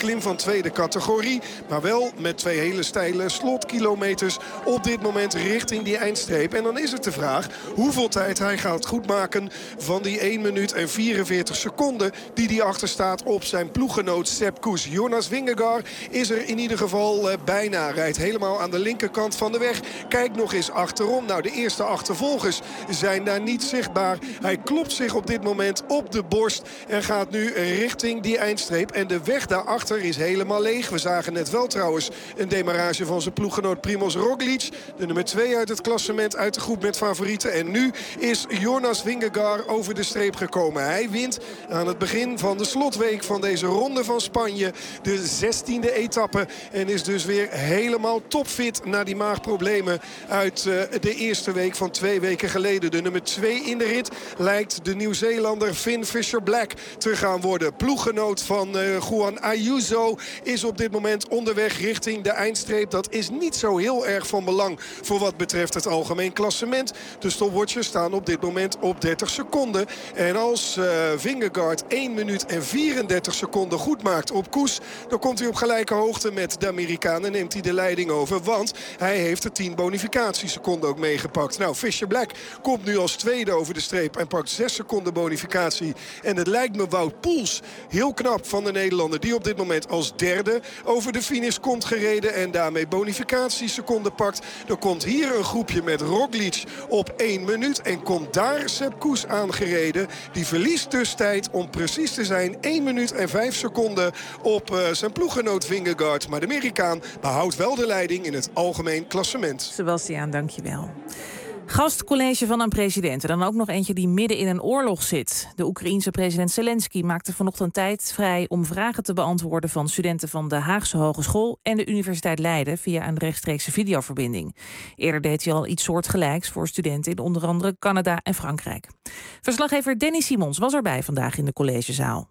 klim van tweede categorie. Maar wel met 2 hele steile slotkilometers op dit moment richting die eindstreep. En dan is het de vraag hoeveel tijd hij gaat goedmaken van die 1 minuut en 44 seconden die hij achterstaat op zijn ploeggenoot Sepp Kuss. Jonas Vingegaard is er in ieder geval bijna. Rijdt helemaal aan de linkerkant van de weg. Kijk nog eens achterom. Nou, de eerste achtervolgers zijn daar niet zichtbaar. Hij klopt zich op dit moment op de borst en gaat nu richting die eindstreep. En de weg daarachter is helemaal leeg. We zagen net wel trouwens een demarrage van zijn ploeggenoot Primož Roglič. De nummer 2 uit het klassement uit de groep met favorieten. En nu is Jonas Vingegaard over de streep gekomen. Hij wint aan het begin van de slotweek van deze ronde van Spanje de 16e etappe. En is dus weer helemaal topfit na die maagproblemen uit de eerste week van 2 weken geleden. De nummer 2 in de rit lijkt de Nieuw-Zeelander Finn Fisher-Black te gaan worden. Ploeggenoot van Juan Ayuso is op dit moment onderweg richting de eindstreep. Dat is niet zo heel erg van belang voor wat betreft het algemeen klassement. De stopwatches staan op dit moment op 30 seconden. En als Vingegaard 1 minuut en 34 seconden goed maakt op Kuss, dan komt hij op gelijke hoogte met de Amerikaan en neemt hij de leiding over. Want hij heeft de 10 bonificatieseconden ook meegepakt. Nou, Fisher-Black komt nu als tweede over de streep en pakt 6 seconden bonificatie. En het lijkt me Wout Poels heel knap van de Nederlander, die op dit moment als derde over de finish komt gereden en daarmee bonificatieseconden pakt. Dan komt hier een groepje met Roglič op 1 minuut en komt daar Sepp Kuss aangereden. Die verliest dus tijd om precies te zijn 1 minuut en 5 seconden op zijn ploeggenoot Vingegaard. Maar de Amerikaan behoudt wel de leiding in het algemeen klassement. Sebastiaan, dankjewel. Gastcollege van een president. En dan ook nog eentje die midden in een oorlog zit. De Oekraïense president Zelensky maakte vanochtend tijd vrij om vragen te beantwoorden van studenten van de Haagse Hogeschool en de Universiteit Leiden via een rechtstreekse videoverbinding. Eerder deed hij al iets soortgelijks voor studenten in onder andere Canada en Frankrijk. Verslaggever Danny Simons was erbij vandaag in de collegezaal.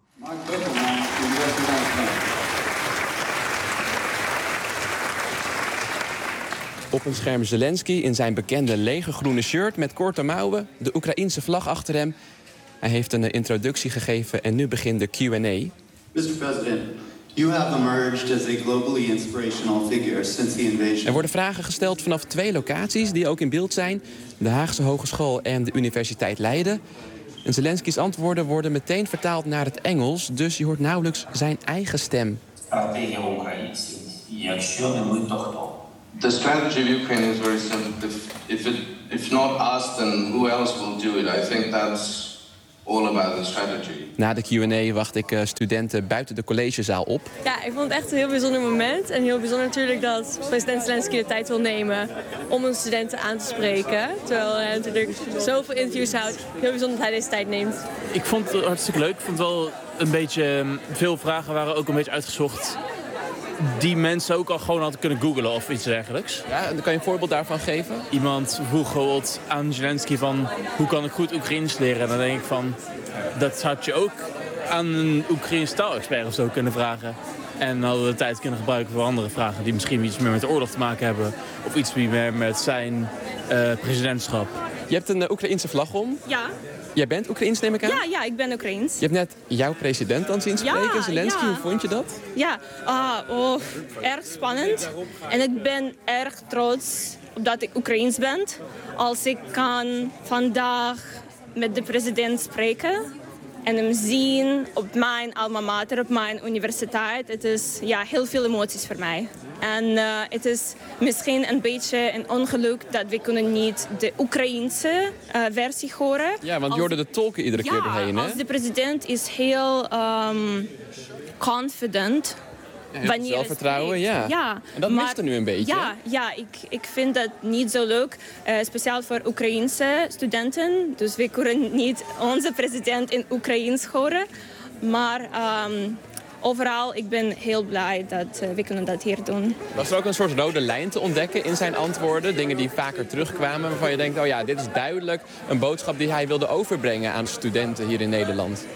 Op een scherm Zelensky in zijn bekende legergroene shirt met korte mouwen, de Oekraïense vlag achter hem. Hij heeft een introductie gegeven en nu begint de Q&A. Mr. President, you have emerged as a globally inspirational figure since the invasion. Er worden vragen gesteld vanaf 2 locaties die ook in beeld zijn: de Haagse Hogeschool en de Universiteit Leiden. En Zelensky's antwoorden worden meteen vertaald naar het Engels, dus je hoort nauwelijks zijn eigen stem. The strategy of Ukraine is very simple. If not us, then who else will do it? I think that's all about the strategy. Na de Q&A wacht ik studenten buiten de collegezaal op. Ja, ik vond het echt een heel bijzonder moment. En heel bijzonder natuurlijk dat president Zelensky de tijd wil nemen om een studenten aan te spreken. Terwijl hij natuurlijk zoveel interviews houdt. Heel bijzonder dat hij deze tijd neemt. Ik vond het hartstikke leuk. Ik vond wel een beetje, veel vragen waren ook een beetje uitgezocht die mensen ook al gewoon hadden kunnen googlen of iets dergelijks. Ja, kan je een voorbeeld daarvan geven? Iemand vroeg bijvoorbeeld aan Zelensky van hoe kan ik goed Oekraïens leren? En dan denk ik van, dat had je ook aan een Oekraïens taalexpert of zo kunnen vragen. En dan hadden we de tijd kunnen gebruiken voor andere vragen die misschien iets meer met de oorlog te maken hebben. Of iets meer met zijn presidentschap. Je hebt een Oekraïense vlag om. Ja. Jij bent Oekraïens, neem ik aan? Ja, ik ben Oekraïens. Je hebt net jouw president aan zien spreken, Zelensky. Ja. Hoe vond je dat? Ja, erg spannend. En ik ben erg trots op dat ik Oekraïens ben. Als ik kan vandaag met de president spreken en hem zien op mijn alma mater, op mijn universiteit. Het is heel veel emoties voor mij. En het is misschien een beetje een ongeluk dat we kunnen niet de Oekraïense versie horen. Ja, want je hoorde de tolken iedere keer doorheen, hè? Als de president is heel confident. Ja, zelfvertrouwen, ja. En dat mist er nu een beetje. Ja, ik vind dat niet zo leuk. Speciaal voor Oekraïense studenten. Dus we kunnen niet onze president in Oekraïens horen. Maar overal, ik ben heel blij dat we kunnen dat hier doen. Was er ook een soort rode lijn te ontdekken in zijn antwoorden? Dingen die vaker terugkwamen waarvan je denkt, oh ja, dit is duidelijk een boodschap die hij wilde overbrengen aan studenten hier in Nederland.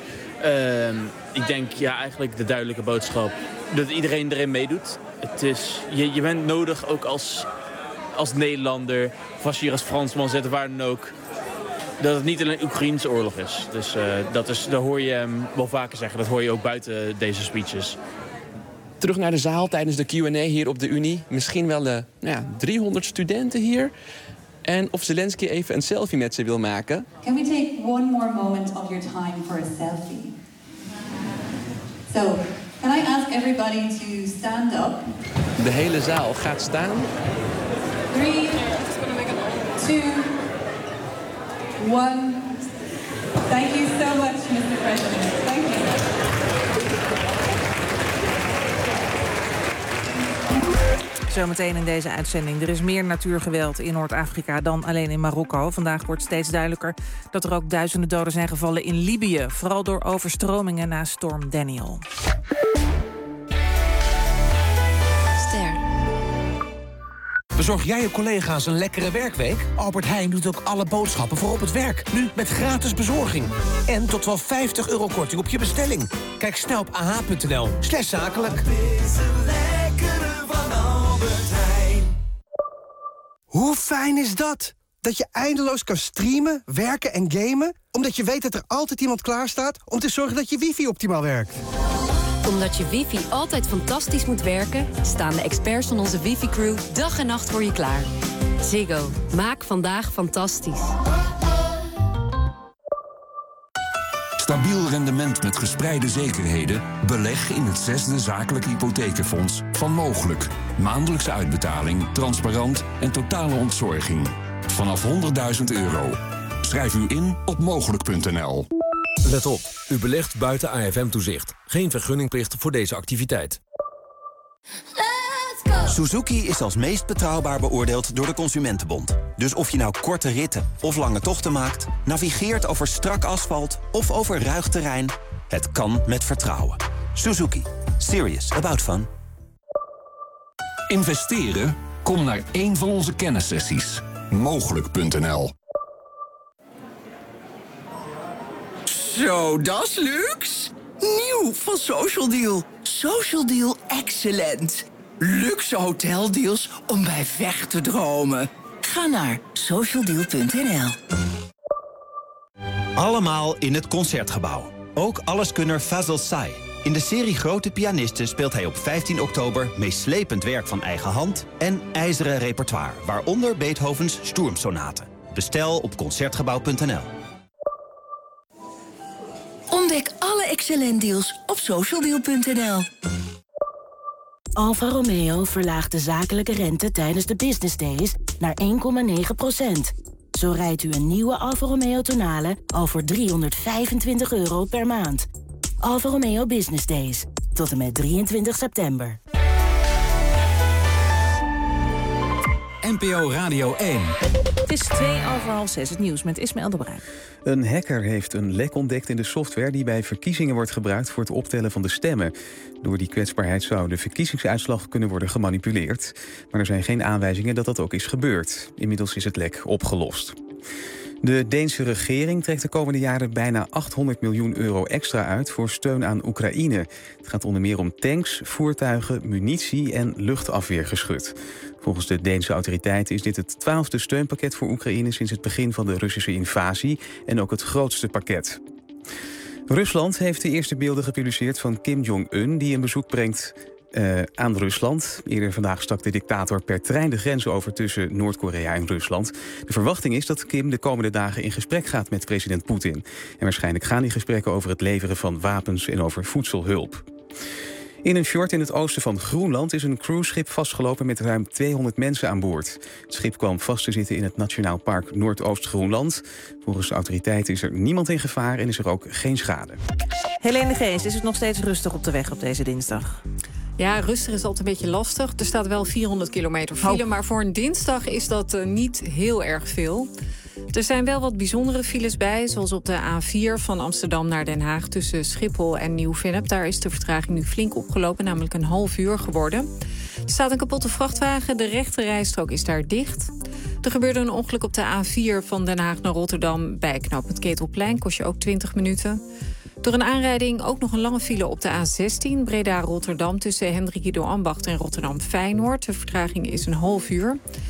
Ik denk eigenlijk de duidelijke boodschap dat iedereen erin meedoet. Het is, je bent nodig ook als Nederlander, of als je hier als Fransman zit, waar dan ook, dat het niet een Oekraïense oorlog is. Dus dat hoor je hem wel vaker zeggen. Dat hoor je ook buiten deze speeches. Terug naar de zaal tijdens de Q&A hier op de Unie. Misschien wel 300 studenten hier. En of Zelensky even een selfie met ze wil maken. Can we take one more moment of your time for a selfie? So, can I ask everybody to stand up? De hele zaal gaat staan. 3, 2, 1. Thank you so much, Mr. President. Thank you. Zometeen in deze uitzending. Er is meer natuurgeweld in Noord-Afrika dan alleen in Marokko. Vandaag wordt steeds duidelijker dat er ook duizenden doden zijn gevallen in Libië. Vooral door overstromingen na storm Daniel. Bezorg jij je collega's een lekkere werkweek? Albert Heijn doet ook alle boodschappen voor op het werk. Nu met gratis bezorging. En tot wel €50 korting op je bestelling. Kijk snel op ah.nl/zakelijk. Hoe fijn is dat? Dat je eindeloos kan streamen, werken en gamen... omdat je weet dat er altijd iemand klaar staat om te zorgen dat je wifi optimaal werkt. Omdat je wifi altijd fantastisch moet werken... staan de experts van onze wifi-crew dag en nacht voor je klaar. Ziggo. Maak vandaag fantastisch. Stabiel rendement met gespreide zekerheden? Beleg in het 6e zakelijk hypothekenfonds van Mogelijk. Maandelijkse uitbetaling, transparant en totale ontzorging. Vanaf €100.000. Schrijf u in op mogelijk.nl. Let op, u belegt buiten AFM-toezicht. Geen vergunningplicht voor deze activiteit. Suzuki is als meest betrouwbaar beoordeeld door de Consumentenbond. Dus of je nou korte ritten of lange tochten maakt... navigeert over strak asfalt of over ruig terrein... het kan met vertrouwen. Suzuki. Serious about fun. Investeren? Kom naar één van onze kennissessies. Mogelijk.nl. Zo, dat is luxe. Nieuw van Social Deal. Social Deal Excellent. Luxe hoteldeals om bij weg te dromen. Ga naar socialdeal.nl. Allemaal in het Concertgebouw. Ook alleskunner Fazl Say. In de serie Grote Pianisten speelt hij op 15 oktober... meeslepend werk van eigen hand en ijzeren repertoire... waaronder Beethovens Sturmsonaten. Bestel op concertgebouw.nl. Ontdek alle excellent deals op socialdeal.nl. Alfa Romeo verlaagt de zakelijke rente tijdens de business days naar 1,9%. Zo rijdt u een nieuwe Alfa Romeo Tonale al voor €325 per maand. Alfa Romeo Business Days. Tot en met 23 september. NPO Radio 1. Het is 5:02, het nieuws met Ismaël de Bruin. Een hacker heeft een lek ontdekt in de software die bij verkiezingen wordt gebruikt voor het optellen van de stemmen. Door die kwetsbaarheid zou de verkiezingsuitslag kunnen worden gemanipuleerd. Maar er zijn geen aanwijzingen dat dat ook is gebeurd. Inmiddels is het lek opgelost. De Deense regering trekt de komende jaren bijna €800 miljoen extra uit voor steun aan Oekraïne. Het gaat onder meer om tanks, voertuigen, munitie en luchtafweergeschut. Volgens de Deense autoriteiten is dit het 12e steunpakket voor Oekraïne sinds het begin van de Russische invasie en ook het grootste pakket. Rusland heeft de eerste beelden gepubliceerd van Kim Jong-un die een bezoek brengt aan Rusland. Eerder vandaag stak de dictator per trein de grens over tussen Noord-Korea en Rusland. De verwachting is dat Kim de komende dagen in gesprek gaat met president Poetin. En waarschijnlijk gaan die gesprekken over het leveren van wapens en over voedselhulp. In een fjord in het oosten van Groenland is een cruiseschip vastgelopen met ruim 200 mensen aan boord. Het schip kwam vast te zitten in het Nationaal Park Noordoost-Groenland. Volgens de autoriteiten is er niemand in gevaar en is er ook geen schade. Helene de Geest, is het nog steeds rustig op de weg op deze dinsdag? Ja, rustig is altijd een beetje lastig. Er staat wel 400 kilometer file, maar voor een dinsdag is dat niet heel erg veel. Er zijn wel wat bijzondere files bij, zoals op de A4 van Amsterdam naar Den Haag tussen Schiphol en Nieuw-Vennep. Daar is de vertraging nu flink opgelopen, namelijk een half uur geworden. Er staat een kapotte vrachtwagen, de rechte rijstrook is daar dicht. Er gebeurde een ongeluk op de A4 van Den Haag naar Rotterdam bij knooppunt Ketelplein, kost je ook 20 minuten. Door een aanrijding ook nog een lange file op de A16... Breda-Rotterdam tussen Hendrik Ido Ambacht en Rotterdam-Feyenoord. De vertraging is een half uur.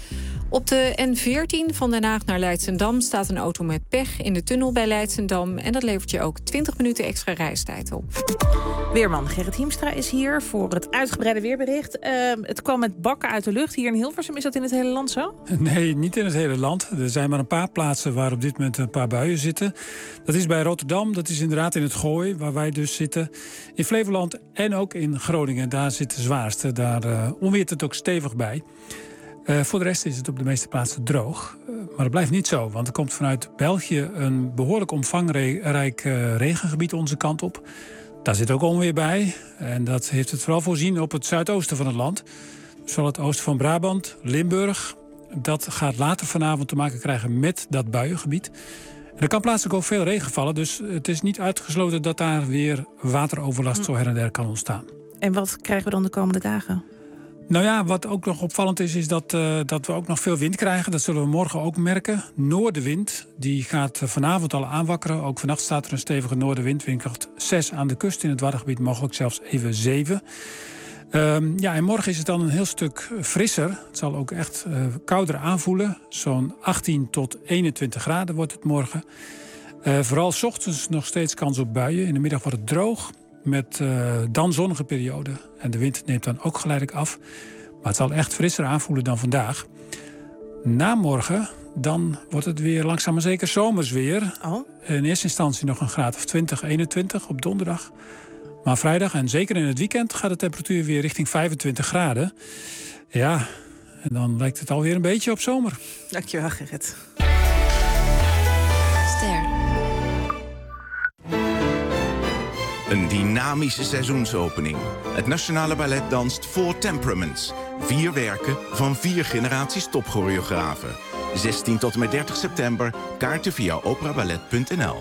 Op de N14 van Den Haag naar Leidschendam staat een auto met pech in de tunnel bij Leidschendam. En dat levert je ook 20 minuten extra reistijd op. Weerman Gerrit Hiemstra is hier voor het uitgebreide weerbericht. Het kwam met bakken uit de lucht hier in Hilversum. Is dat in het hele land zo? Nee, niet in het hele land. Er zijn maar een paar plaatsen waar op dit moment een paar buien zitten. Dat is bij Rotterdam, dat is inderdaad in het Gooi, waar wij dus zitten. In Flevoland en ook in Groningen, daar zit de zwaarste. Daar onweert het ook stevig bij. Voor de rest is het op de meeste plaatsen droog. Maar het blijft niet zo, want er komt vanuit België een behoorlijk omvangrijk regengebied onze kant op. Daar zit ook onweer bij. En dat heeft het vooral voorzien op het zuidoosten van het land. Zoals het oosten van Brabant, Limburg. Dat gaat later vanavond te maken krijgen met dat buiengebied. En er kan plaatselijk ook veel regen vallen. Dus het is niet uitgesloten dat daar weer wateroverlast zo her en der kan ontstaan. En wat krijgen we dan de komende dagen? Nou ja, wat ook nog opvallend is dat we ook nog veel wind krijgen. Dat zullen we morgen ook merken. Noordenwind, die gaat vanavond al aanwakkeren. Ook vannacht staat er een stevige noordenwind. Windkracht 6 aan de kust in het Waddengebied, mogelijk zelfs even 7. En morgen is het dan een heel stuk frisser. Het zal ook echt kouder aanvoelen. Zo'n 18 tot 21 graden wordt het morgen. Vooral 's ochtends nog steeds kans op buien. In de middag wordt het droog. Met dan zonnige perioden. En de wind neemt dan ook geleidelijk af. Maar het zal echt frisser aanvoelen dan vandaag. Na morgen, dan wordt het weer langzaam maar zeker zomers weer. Oh. In eerste instantie nog een graad of 20, 21 op donderdag. Maar vrijdag en zeker in het weekend gaat de temperatuur weer richting 25 graden. Ja, en dan lijkt het alweer een beetje op zomer. Dankjewel, Gerrit. Ster. Een dynamische seizoensopening. Het Nationale Ballet danst 4 Temperaments. 4 werken van 4 generaties topchoreografen. 16 tot en met 30 september. Kaarten via operaballet.nl.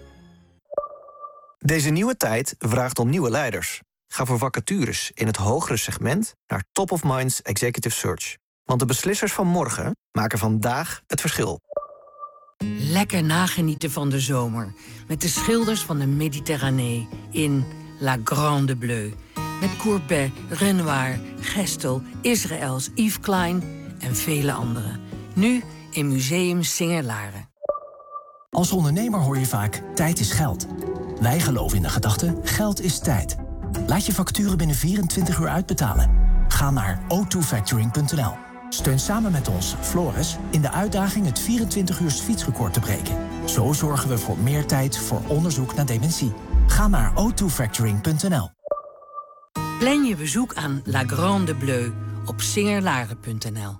Deze nieuwe tijd vraagt om nieuwe leiders. Ga voor vacatures in het hogere segment naar Top of Minds Executive Search. Want de beslissers van morgen maken vandaag het verschil. Lekker nagenieten van de zomer. Met de schilders van de Méditerranée in La Grande Bleue. Met Courbet, Renoir, Gestel, Israëls, Yves Klein en vele anderen. Nu in Museum Singer-Laren. Als ondernemer hoor je vaak, tijd is geld. Wij geloven in de gedachte, geld is tijd. Laat je facturen binnen 24 uur uitbetalen. Ga naar o2factoring.nl. Steun samen met ons, Floris, in de uitdaging het 24-uurs fietsrecord te breken. Zo zorgen we voor meer tijd voor onderzoek naar dementie. Ga naar o2factoring.nl. Plan je bezoek aan La Grande Bleue op singerlaren.nl.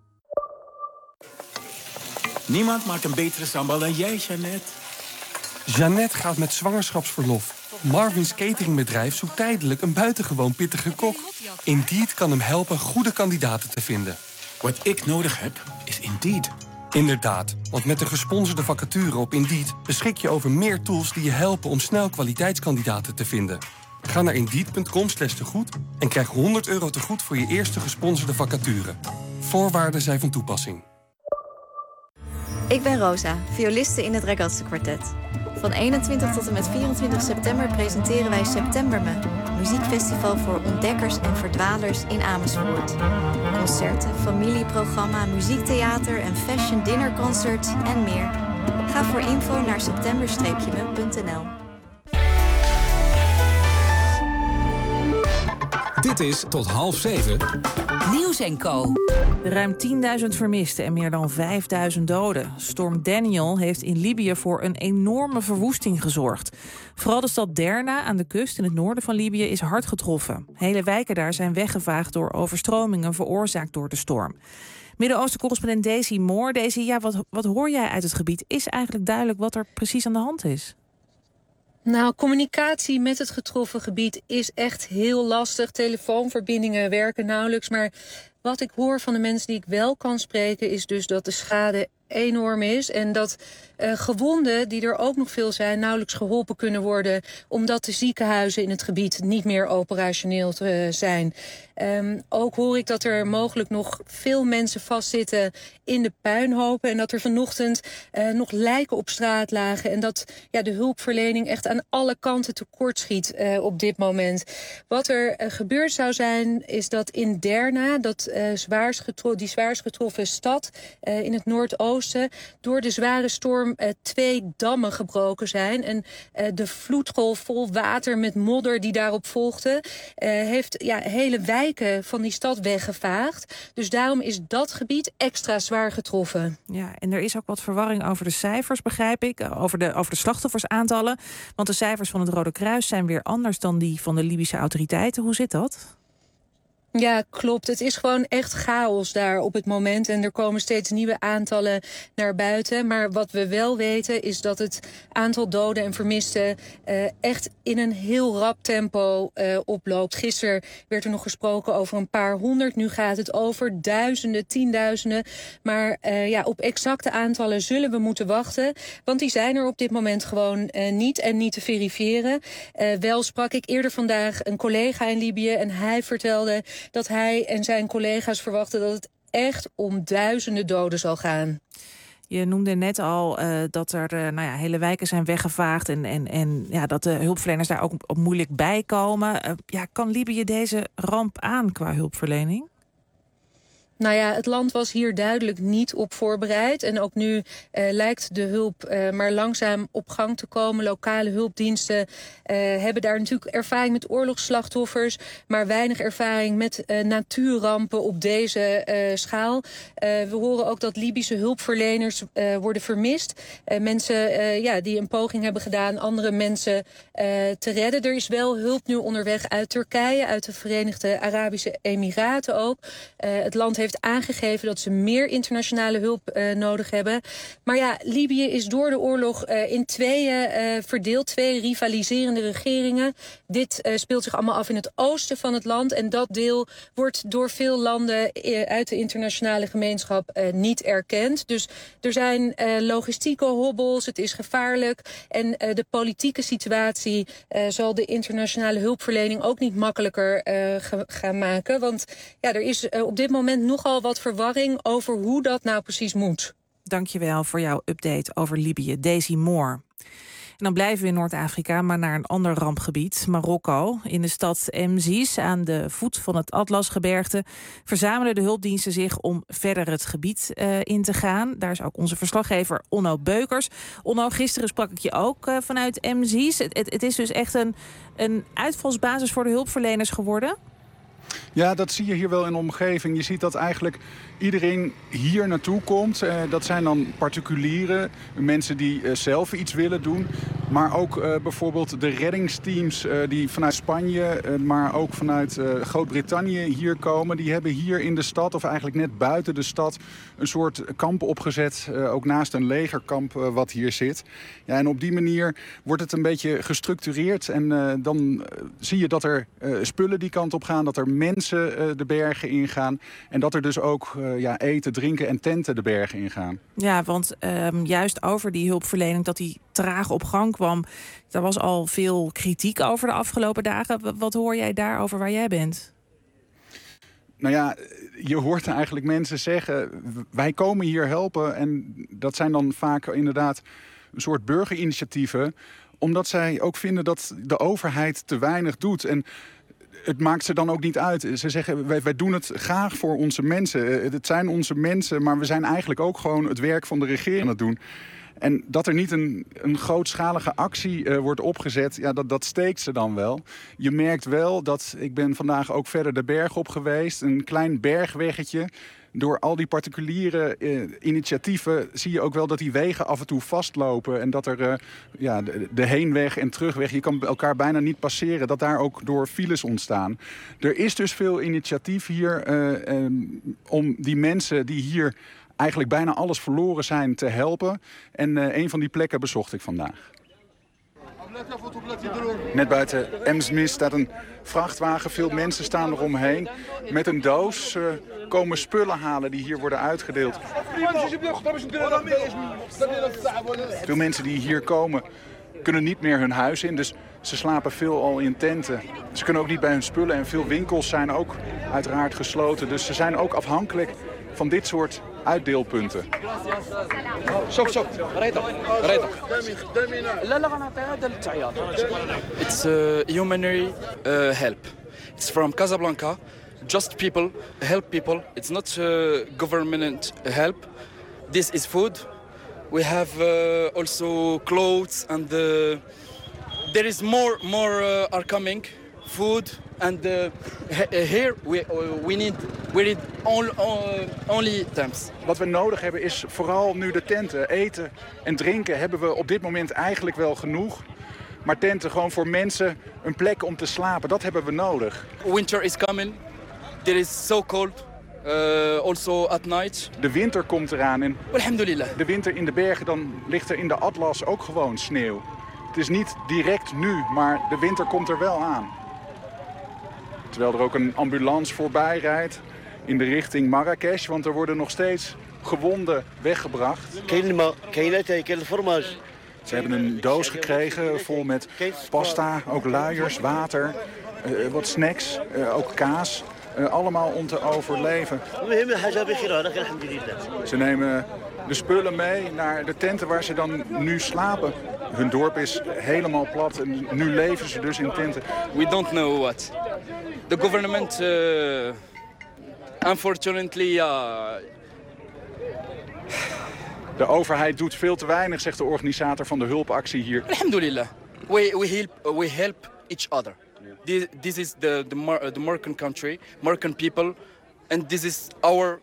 Niemand maakt een betere sambal dan jij, Jeannette. Jeannette gaat met zwangerschapsverlof. Marvin's cateringbedrijf zoekt tijdelijk een buitengewoon pittige kok. Indeed kan hem helpen goede kandidaten te vinden. Wat ik nodig heb, is Indeed. Inderdaad, want met de gesponsorde vacature op Indeed beschik je over meer tools die je helpen om snel kwaliteitskandidaten te vinden. Ga naar Indeed.com/tegoed en krijg €100 tegoed voor je eerste gesponsorde vacature. Voorwaarden zijn van toepassing. Ik ben Rosa, violiste in het Ragazzi Quartet. Van 21 tot en met 24 september presenteren wij September muziekfestival voor ontdekkers en verdwalers in Amersfoort. Concerten, familieprogramma, muziektheater en fashion dinnerconcert en meer. Ga voor info naar september-me.nl. Dit is tot 6:30. Nieuws en Co. Ruim 10.000 vermisten en meer dan 5.000 doden. Storm Daniel heeft in Libië voor een enorme verwoesting gezorgd. Vooral de stad Derna aan de kust in het noorden van Libië is hard getroffen. Hele wijken daar zijn weggevaagd door overstromingen veroorzaakt door de storm. Midden-Oosten-correspondent Daisy Moore. Daisy, wat hoor jij uit het gebied? Is eigenlijk duidelijk wat er precies aan de hand is? Nou, communicatie met het getroffen gebied is echt heel lastig. Telefoonverbindingen werken nauwelijks. Maar wat ik hoor van de mensen die ik wel kan spreken is dus dat de schade enorm is. En dat gewonden, die er ook nog veel zijn, nauwelijks geholpen kunnen worden, omdat de ziekenhuizen in het gebied niet meer operationeel zijn. Ook hoor ik dat er mogelijk nog veel mensen vastzitten in de puinhopen. En dat er vanochtend nog lijken op straat lagen. En dat de hulpverlening echt aan alle kanten tekortschiet op dit moment. Wat er gebeurd zou zijn, is dat in Derna, die zwaarst getroffen stad in het noordoosten, door de zware storm 2 dammen gebroken zijn. En de vloedgolf vol water met modder die daarop volgde, heeft hele wijken van die stad weggevaagd. Dus daarom is dat gebied extra zwaar getroffen. Ja, en er is ook wat verwarring over de cijfers, begrijp ik. Over de slachtoffersaantallen. Want de cijfers van het Rode Kruis zijn weer anders dan die van de Libische autoriteiten. Hoe zit dat? Ja, klopt. Het is gewoon echt chaos daar op het moment. En er komen steeds nieuwe aantallen naar buiten. Maar wat we wel weten is dat het aantal doden en vermisten echt in een heel rap tempo oploopt. Gisteren werd er nog gesproken over een paar honderd. Nu gaat het over duizenden, tienduizenden. Maar op exacte aantallen zullen we moeten wachten. Want die zijn er op dit moment gewoon niet en niet te verifiëren. Wel sprak ik eerder vandaag een collega in Libië en hij vertelde dat hij en zijn collega's verwachten dat het echt om duizenden doden zal gaan. Je noemde net al dat er hele wijken zijn weggevaagd en dat de hulpverleners daar ook op moeilijk bij komen. Kan Libië deze ramp aan qua hulpverlening? Nou ja, het land was hier duidelijk niet op voorbereid. En ook nu lijkt de hulp maar langzaam op gang te komen. Lokale hulpdiensten hebben daar natuurlijk ervaring met oorlogsslachtoffers, maar weinig ervaring met natuurrampen op deze schaal. We horen ook dat Libische hulpverleners worden vermist. Mensen die een poging hebben gedaan andere mensen te redden. Er is wel hulp nu onderweg uit Turkije, uit de Verenigde Arabische Emiraten ook. Het land heeft aangegeven dat ze meer internationale hulp nodig hebben. Maar ja, Libië is door de oorlog in tweeën verdeeld. 2 rivaliserende regeringen. Dit speelt zich allemaal af in het oosten van het land. En dat deel wordt door veel landen uit de internationale gemeenschap niet erkend. Dus er zijn logistieke hobbels, het is gevaarlijk. En de politieke situatie zal de internationale hulpverlening ook niet makkelijker gaan maken. Want er is op dit moment nogal wat verwarring over hoe dat nou precies moet. Dankjewel voor jouw update over Libië, Daisy Moore. En dan blijven we in Noord-Afrika, maar naar een ander rampgebied, Marokko. In de stad Mzis, aan de voet van het Atlasgebergte, verzamelen de hulpdiensten zich om verder het gebied in te gaan. Daar is ook onze verslaggever Onno Beukers. Onno, gisteren sprak ik je ook vanuit Mzis. Het is dus echt een uitvalsbasis voor de hulpverleners geworden? Ja, dat zie je hier wel in de omgeving. Je ziet dat eigenlijk iedereen hier naartoe komt. Dat zijn dan particulieren, mensen die zelf iets willen doen. Maar ook bijvoorbeeld de reddingsteams die vanuit Spanje, maar ook vanuit Groot-Brittannië hier komen. Die hebben hier in de stad, of eigenlijk net buiten de stad, een soort kamp opgezet. Ook naast een legerkamp wat hier zit. Ja, en op die manier wordt het een beetje gestructureerd. En dan zie je dat er spullen die kant op gaan, dat er mensen de bergen ingaan. En dat er dus ook eten, drinken en tenten de bergen ingaan. Ja, want juist over die hulpverlening, dat die traag op gang kwam, daar was al veel kritiek over de afgelopen dagen. Wat hoor jij daarover waar jij bent? Nou ja, je hoort eigenlijk mensen zeggen, wij komen hier helpen. En dat zijn dan vaak inderdaad een soort burgerinitiatieven, omdat zij ook vinden dat de overheid te weinig doet. En het maakt ze dan ook niet uit. Ze zeggen, wij doen het graag voor onze mensen. Het zijn onze mensen, maar we zijn eigenlijk ook gewoon het werk van de regering aan het doen. En dat er niet een grootschalige actie wordt opgezet, ja, dat steekt ze dan wel. Je merkt wel dat, ik ben vandaag ook verder de berg op geweest, een klein bergweggetje. Door al die particuliere initiatieven zie je ook wel dat die wegen af en toe vastlopen. En dat er de heenweg en terugweg, je kan elkaar bijna niet passeren. Dat daar ook door files ontstaan. Er is dus veel initiatief hier om die mensen die hier eigenlijk bijna alles verloren zijn te helpen. En een van die plekken bezocht ik vandaag. Net buiten Emsmis staat een vrachtwagen. Veel mensen staan eromheen. Met een doos komen spullen halen die hier worden uitgedeeld. Veel mensen die hier komen kunnen niet meer hun huis in. Dus ze slapen veel al in tenten. Ze kunnen ook niet bij hun spullen. En veel winkels zijn ook uiteraard gesloten. Dus ze zijn ook afhankelijk van dit soort uitdeelpunten. It's humanitarian help. It's from Casablanca. Just people, help people. It's not government help. This is food. We have also clothes and there is more are coming. Food and here we need only tents. Wat we nodig hebben is vooral nu de tenten. Eten en drinken hebben we op dit moment eigenlijk wel genoeg. Maar tenten gewoon voor mensen, een plek om te slapen, dat hebben we nodig. Winter is coming. There is so cold. Also at night. De winter komt eraan en alhamdulillah. De winter in de bergen, dan ligt er in de Atlas ook gewoon sneeuw. Het is niet direct nu, maar de winter komt er wel aan. Terwijl er ook een ambulance voorbij rijdt in de richting Marrakesh, want er worden nog steeds gewonden weggebracht. Ze hebben een doos gekregen vol met pasta, ook luiers, water, wat snacks, ook kaas. Allemaal om te overleven. Ze nemen de spullen mee naar de tenten waar ze dan nu slapen. Hun dorp is helemaal plat en nu leven ze dus in tenten. We don't know what. The government, unfortunately, De overheid doet veel te weinig, zegt de organisator van de hulpactie hier. Alhamdulillah, we help each other. This is the Moroccan country, Moroccan people, and this is our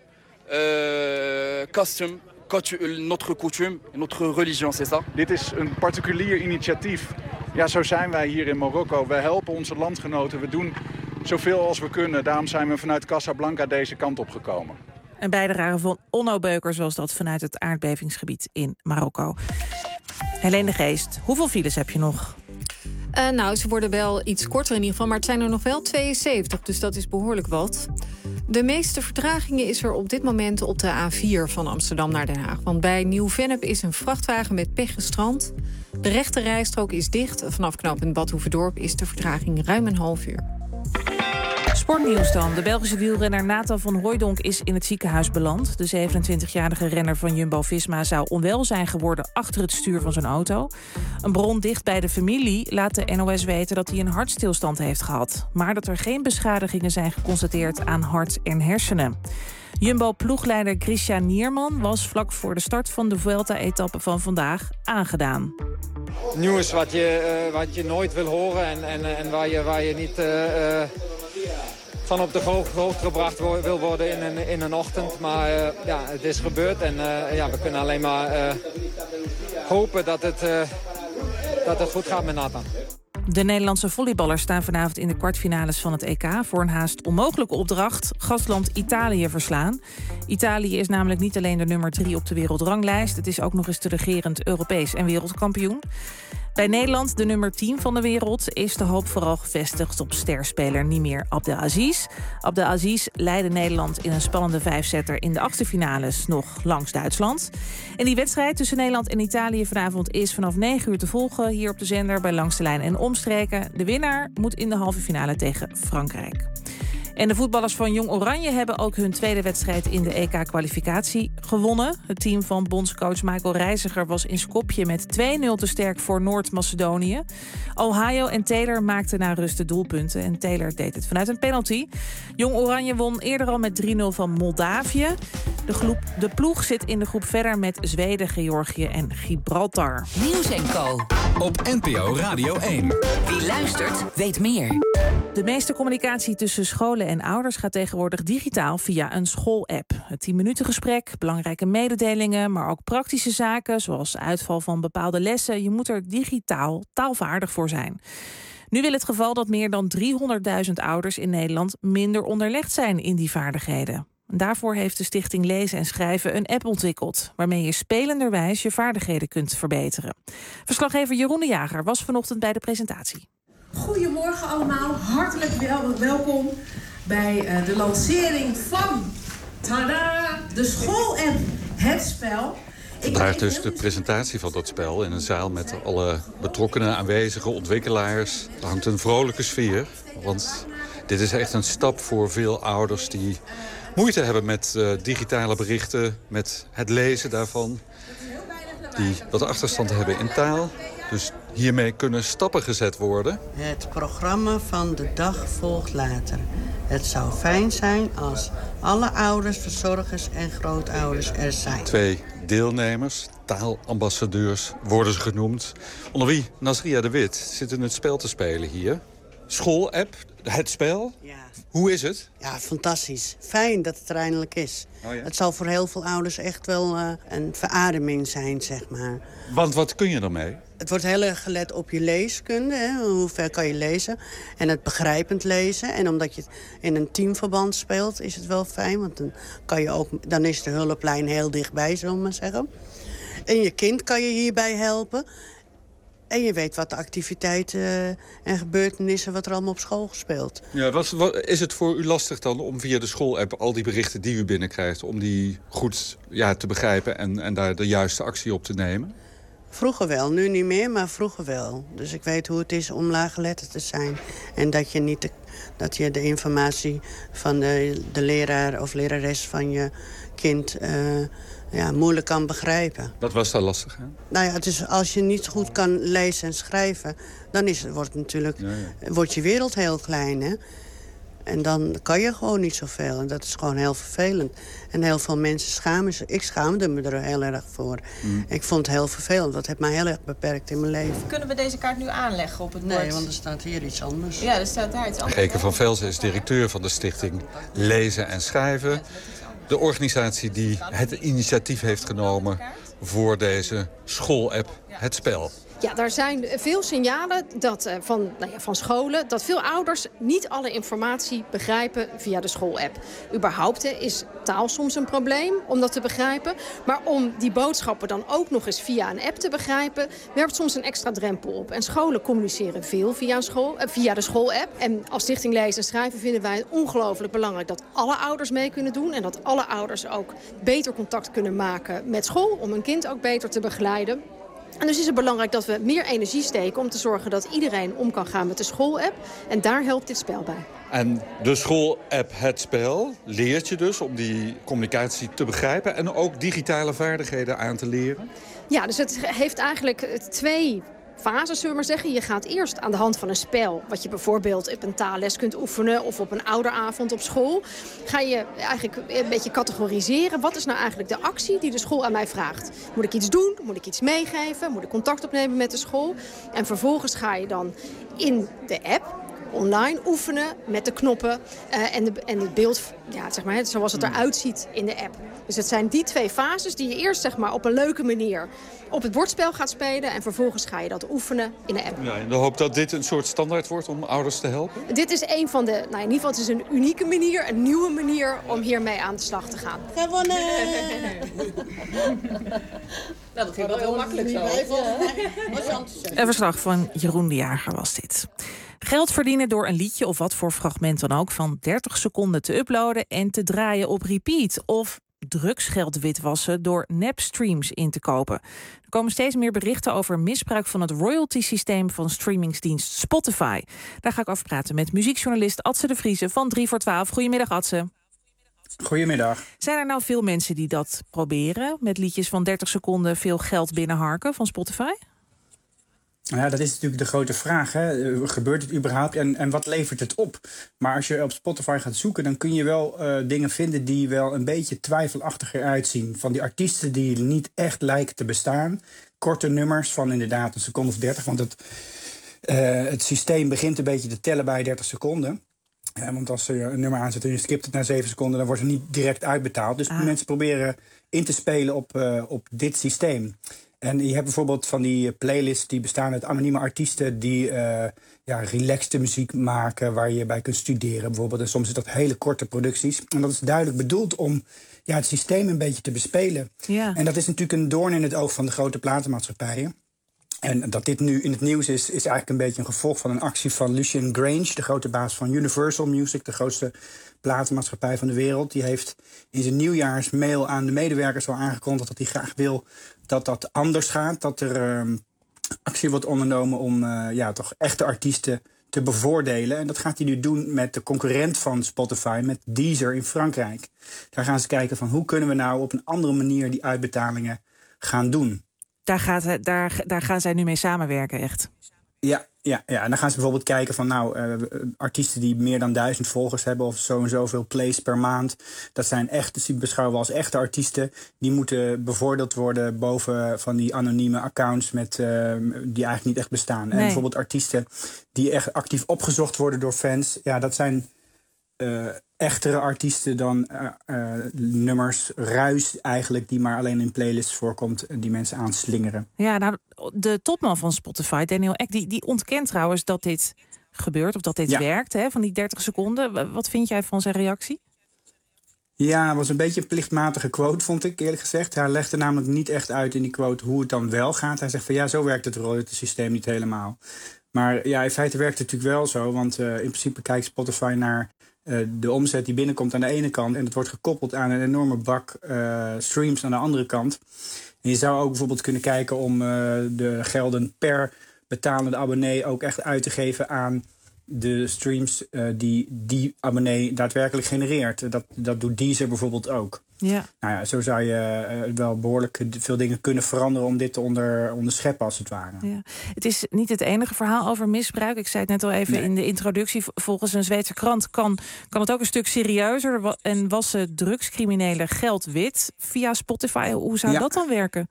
custom, notre coutume, notre religion, c'est ça? Dit is een particulier initiatief. Ja, zo zijn wij hier in Marokko. Wij helpen onze landgenoten, we doen zoveel als we kunnen. Daarom zijn we vanuit Casablanca deze kant op gekomen. Een bijdrage van Onno Beukers, zoals dat vanuit het aardbevingsgebied in Marokko. Helene de Geest, hoeveel files heb je nog? Nou, ze worden wel iets korter in ieder geval, maar het zijn er nog wel 72, dus dat is behoorlijk wat. De meeste vertragingen is er op dit moment op de A4 van Amsterdam naar Den Haag. Want bij Nieuw-Vennep is een vrachtwagen met pech gestrand. De rechte rijstrook is dicht. Vanaf knooppunt Bad Hoeverdorp is de vertraging ruim een half uur. Sportnieuws dan. De Belgische wielrenner Nathan van Hooijdonk is in het ziekenhuis beland. De 27-jarige renner van Jumbo-Visma zou onwel zijn geworden achter het stuur van zijn auto. Een bron dicht bij de familie laat de NOS weten dat hij een hartstilstand heeft gehad. Maar dat er geen beschadigingen zijn geconstateerd aan hart en hersenen. Jumbo-ploegleider Christian Nierman was vlak voor de start van de Vuelta-etappe van vandaag aangedaan. Nieuws wat je nooit wil horen en waar je niet van op de hoogte gebracht wil worden in een ochtend. Maar ja, het is gebeurd en we kunnen alleen maar hopen dat het goed gaat met Nathan. De Nederlandse volleyballers staan vanavond in de kwartfinales van het EK... voor een haast onmogelijke opdracht, gastland Italië verslaan. Italië is namelijk niet alleen de nummer 3 op de wereldranglijst... het is ook nog eens de regerend Europees en wereldkampioen. Bij Nederland, de nummer 10 van de wereld... is de hoop vooral gevestigd op sterspeler Nimir Abdelaziz. Abdelaziz leidde Nederland in een spannende 5-setter... in de achtste finales nog langs Duitsland. En die wedstrijd tussen Nederland en Italië vanavond... is vanaf 9 uur te volgen hier op de zender bij Langs de Lijn en Omstreken. De winnaar moet in de halve finale tegen Frankrijk. En de voetballers van Jong Oranje hebben ook hun tweede wedstrijd in de EK-kwalificatie gewonnen. Het team van bondscoach Michael Reiziger was in Skopje met 2-0 te sterk voor Noord-Macedonië. Ohio en Taylor maakten na rust de doelpunten en Taylor deed het vanuit een penalty. Jong Oranje won eerder al met 3-0 van Moldavië. De ploeg zit in de groep verder met Zweden, Georgië en Gibraltar. Nieuws & Co. Op NPO Radio 1. Wie luistert, weet meer. De meeste communicatie tussen scholen en ouders gaat tegenwoordig digitaal via een schoolapp. Het 10-minuten gesprek, belangrijke mededelingen, maar ook praktische zaken zoals uitval van bepaalde lessen. Je moet er digitaal taalvaardig voor zijn. Nu wil het geval dat meer dan 300.000 ouders in Nederland minder onderlegd zijn in die vaardigheden. Daarvoor heeft de Stichting Lezen en Schrijven een app ontwikkeld, waarmee je spelenderwijs je vaardigheden kunt verbeteren. Verslaggever Jeroen de Jager was vanochtend bij de presentatie. Goedemorgen allemaal, hartelijk welkom bij de lancering van tada, de school-app Het Spel. Vandaag dus de presentatie van dat spel in een zaal met alle betrokkenen, aanwezige ontwikkelaars. Er hangt een vrolijke sfeer, want dit is echt een stap voor veel ouders die moeite hebben met digitale berichten, met het lezen daarvan. Die wat achterstand hebben in taal. Dus hiermee kunnen stappen gezet worden. Het programma van de dag volgt later. Het zou fijn zijn als alle ouders, verzorgers en grootouders er zijn. 2 deelnemers, taalambassadeurs worden ze genoemd. Onder wie Nasria de Wit zit in het spel te spelen hier. School-app, Het Spel. Ja. Hoe is het? Ja, fantastisch. Fijn dat het er eindelijk is. Oh ja? Het zal voor heel veel ouders echt wel een verademing zijn, zeg maar. Want wat kun je ermee? Het wordt heel erg gelet op je leeskunde. Hè? Hoe ver kan je lezen? En het begrijpend lezen. En omdat je in een teamverband speelt, is het wel fijn. Want dan is de hulplijn heel dichtbij, zullen we maar zeggen. En je kind kan je hierbij helpen. En je weet wat de activiteiten en gebeurtenissen, wat er allemaal op school gespeeld. Ja, is het voor u lastig dan om via de school-app al die berichten die u binnenkrijgt, om die goed te begrijpen en daar de juiste actie op te nemen? Vroeger wel, nu niet meer, maar vroeger wel. Dus ik weet hoe het is om laaggeletterd te zijn. En dat je de informatie van de leraar of lerares van je kind moeilijk kan begrijpen. Wat was daar lastig, hè? Nou ja, het is, als je niet goed kan lezen en schrijven, dan wordt je wereld heel klein, hè? En dan kan je gewoon niet zoveel. En dat is gewoon heel vervelend. En heel veel mensen schamen zich. Ik schaamde me er heel erg voor. Ik vond het heel vervelend. Dat heeft mij heel erg beperkt in mijn leven. Kunnen we deze kaart nu aanleggen op het bord? Nee, want er staat hier iets anders. Ja, er staat daar iets anders. Geke van Velzen is directeur van de stichting Lezen en Schrijven. De organisatie die het initiatief heeft genomen voor deze school-app Het Spel. Ja, daar zijn veel signalen van scholen dat veel ouders niet alle informatie begrijpen via de school-app. Überhaupt is taal soms een probleem om dat te begrijpen. Maar om die boodschappen dan ook nog eens via een app te begrijpen, werpt soms een extra drempel op. En scholen communiceren veel via de school-app. En als Stichting Lezen en Schrijven vinden wij het ongelooflijk belangrijk dat alle ouders mee kunnen doen. En dat alle ouders ook beter contact kunnen maken met school om hun kind ook beter te begeleiden. En dus is het belangrijk dat we meer energie steken om te zorgen dat iedereen om kan gaan met de school-app. En daar helpt dit spel bij. En de school-app Het Spel leert je dus om die communicatie te begrijpen en ook digitale vaardigheden aan te leren? Ja, dus het heeft eigenlijk 2 fases, zullen we maar zeggen. Je gaat eerst aan de hand van een spel, wat je bijvoorbeeld op een taalles kunt oefenen of op een ouderavond op school, ga je eigenlijk een beetje categoriseren. Wat is nou eigenlijk de actie die de school aan mij vraagt? Moet ik iets doen? Moet ik iets meegeven? Moet ik contact opnemen met de school? En vervolgens ga je dan in de app online oefenen met de knoppen en het beeld, zoals het eruit ziet in de app. Dus het zijn die 2 fases die je eerst op een leuke manier op het bordspel gaat spelen en vervolgens ga je dat oefenen in de app. Ja, in de hoop dat dit een soort standaard wordt om ouders te helpen? Dit is een van de, in ieder geval het is een unieke manier, een nieuwe manier om hiermee aan de slag te gaan. Gewonnen! Dat ging wel heel makkelijk zo. Een verslag van Jeroen de Jager was dit. Geld verdienen door een liedje of wat voor fragment dan ook van 30 seconden te uploaden en te draaien op repeat. Of drugsgeld witwassen door nepstreams in te kopen. Er komen steeds meer berichten over misbruik van het royalty-systeem van streamingsdienst Spotify. Daar ga ik over praten met muziekjournalist Adse de Vrieze van 3 voor 12. Goedemiddag, Adse. Goedemiddag. Zijn er nou veel mensen die dat proberen, met liedjes van 30 seconden veel geld binnenharken van Spotify? Nou ja, dat is natuurlijk de grote vraag. Hè? Gebeurt het überhaupt en wat levert het op? Maar als je op Spotify gaat zoeken, dan kun je wel dingen vinden die wel een beetje twijfelachtig eruit zien. Van die artiesten die niet echt lijken te bestaan. Korte nummers van inderdaad een seconde of 30. Want het systeem begint een beetje te tellen bij 30 seconden. Want als je een nummer aanzet en je skipt het na 7 seconden, dan wordt het niet direct uitbetaald. Dus mensen proberen in te spelen op dit systeem. En je hebt bijvoorbeeld van die playlists die bestaan uit anonieme artiesten die relaxte muziek maken waar je bij kunt studeren bijvoorbeeld. En soms is dat hele korte producties. En dat is duidelijk bedoeld om het systeem een beetje te bespelen. Ja. En dat is natuurlijk een doorn in het oog van de grote platenmaatschappijen. En dat dit nu in het nieuws is eigenlijk een beetje een gevolg van een actie van Lucian Grange, de grote baas van Universal Music, de grootste platenmaatschappij van de wereld. Die heeft in zijn nieuwjaarsmail aan de medewerkers al aangekondigd dat hij graag wil dat dat anders gaat. Dat er actie wordt ondernomen om toch echte artiesten te bevoordelen. En dat gaat hij nu doen met de concurrent van Spotify, met Deezer in Frankrijk. Daar gaan ze kijken van hoe kunnen we nou op een andere manier die uitbetalingen gaan doen. Daar gaan zij nu mee samenwerken, echt? Ja. En dan gaan ze bijvoorbeeld kijken van artiesten die meer dan 1000 volgers hebben of zo en zoveel plays per maand. Dat zijn echt, die beschouwen we als echte artiesten. Die moeten bevoordeeld worden boven van die anonieme accounts die eigenlijk niet echt bestaan. Nee. En bijvoorbeeld artiesten die echt actief opgezocht worden door fans. Ja, dat zijn echtere artiesten dan nummers, ruis eigenlijk, die maar alleen in playlists voorkomt en die mensen aanslingeren. Ja, nou, de topman van Spotify, Daniel Ek, die ontkent trouwens dat dit gebeurt of dat dit werkt, hè, van die 30 seconden. Wat vind jij van zijn reactie? Ja, het was een beetje een plichtmatige quote, vond ik eerlijk gezegd. Hij legde namelijk niet echt uit in die quote hoe het dan wel gaat. Hij zegt van zo werkt het royalty-systeem niet helemaal. Maar in feite werkt het natuurlijk wel zo, want in principe kijkt Spotify naar de omzet die binnenkomt aan de ene kant en het wordt gekoppeld aan een enorme bak streams aan de andere kant. En je zou ook bijvoorbeeld kunnen kijken om de gelden per betalende abonnee ook echt uit te geven aan de streams die abonnee daadwerkelijk genereert. Dat doet Deezer bijvoorbeeld ook. Ja. Nou ja, zo zou je wel behoorlijk veel dingen kunnen veranderen om dit te onderscheppen als het ware. Ja. Het is niet het enige verhaal over misbruik. Ik zei het net al even in de introductie. Volgens een Zweedse krant kan het ook een stuk serieuzer. En wassen drugscriminelen geld wit via Spotify. Hoe zou dat dan werken?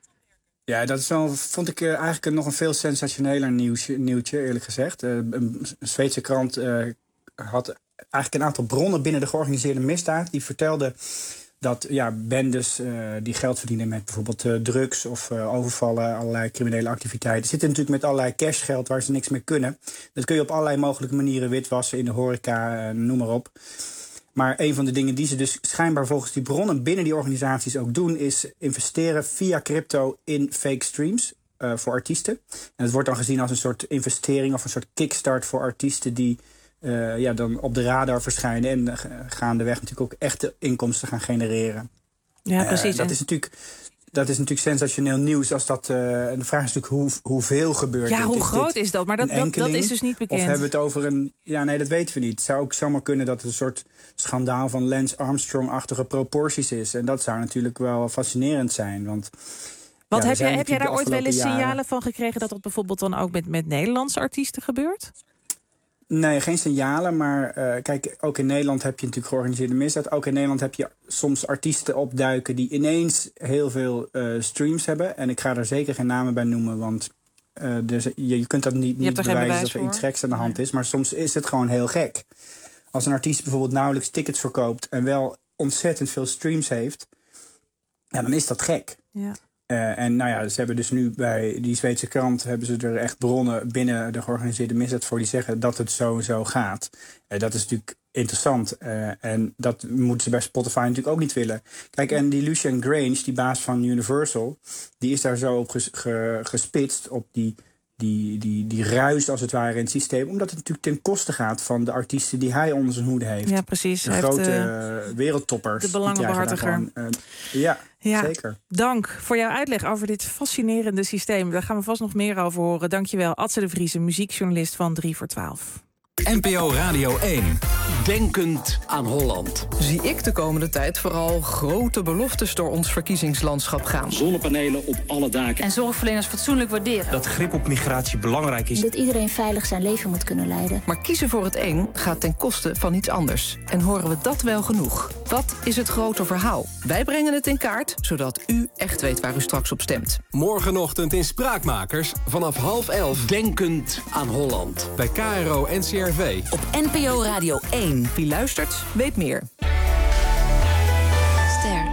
Ja, dat is vond ik eigenlijk nog een veel sensationeler nieuwtje, eerlijk gezegd. Een Zweedse krant had eigenlijk een aantal bronnen binnen de georganiseerde misdaad. Die vertelden dat bendes die geld verdienen met bijvoorbeeld drugs of overvallen, allerlei criminele activiteiten, zitten natuurlijk met allerlei cashgeld waar ze niks mee kunnen. Dat kun je op allerlei mogelijke manieren witwassen in de horeca, noem maar op. Maar een van de dingen die ze dus schijnbaar volgens die bronnen binnen die organisaties ook doen, is investeren via crypto in fake streams voor artiesten. En het wordt dan gezien als een soort investering of een soort kickstart voor artiesten die dan op de radar verschijnen en gaandeweg natuurlijk ook echte inkomsten gaan genereren. Ja, precies. Dat is natuurlijk sensationeel nieuws. Als dat, de vraag is natuurlijk hoeveel gebeurt. Ja, hoe groot is dat? Maar dat is dus niet bekend. Of hebben we het over een... Ja, nee, dat weten we niet. Het zou ook zomaar kunnen dat het een soort schandaal van Lance Armstrong-achtige proporties is. En dat zou natuurlijk wel fascinerend zijn. Want heb jij daar ooit wel eens signalen van gekregen dat dat bijvoorbeeld dan ook met Nederlandse artiesten gebeurt? Nee, geen signalen, maar kijk, ook in Nederland heb je natuurlijk georganiseerde misdaad. Ook in Nederland heb je soms artiesten opduiken die ineens heel veel streams hebben. En ik ga er zeker geen namen bij noemen, want je kunt dat niet bewijzen dat er iets geks aan de hand is. Maar soms is het gewoon heel gek. Als een artiest bijvoorbeeld nauwelijks tickets verkoopt en wel ontzettend veel streams heeft, dan is dat gek. Ja. Ze hebben dus nu bij die Zweedse krant hebben ze er echt bronnen binnen de georganiseerde misdaad voor die zeggen dat het zo gaat. Dat is natuurlijk interessant. En dat moeten ze bij Spotify natuurlijk ook niet willen. Kijk, en die Lucian Grange, die baas van Universal, die is daar zo op gespitst op die ruis als het ware in het systeem. Omdat het natuurlijk ten koste gaat van de artiesten die hij onder zijn hoede heeft. Ja, precies. De grote wereldtoppers. De belangenbehartiger. Ja, zeker. Dank voor jouw uitleg over dit fascinerende systeem. Daar gaan we vast nog meer over horen. Dankjewel, Adse de Vries, muziekjournalist van 3 voor 12. NPO Radio 1. Denkend aan Holland. Zie ik de komende tijd vooral grote beloftes door ons verkiezingslandschap gaan. Zonnepanelen op alle daken. En zorgverleners fatsoenlijk waarderen. Dat grip op migratie belangrijk is. Dat iedereen veilig zijn leven moet kunnen leiden. Maar kiezen voor het een gaat ten koste van iets anders. En horen we dat wel genoeg? Wat is het grote verhaal? Wij brengen het in kaart, zodat u echt weet waar u straks op stemt. Morgenochtend in Spraakmakers vanaf 10:30. Denkend aan Holland. Bij KRO NCRV. Op NPO Radio 1. Wie luistert, weet meer. Ster.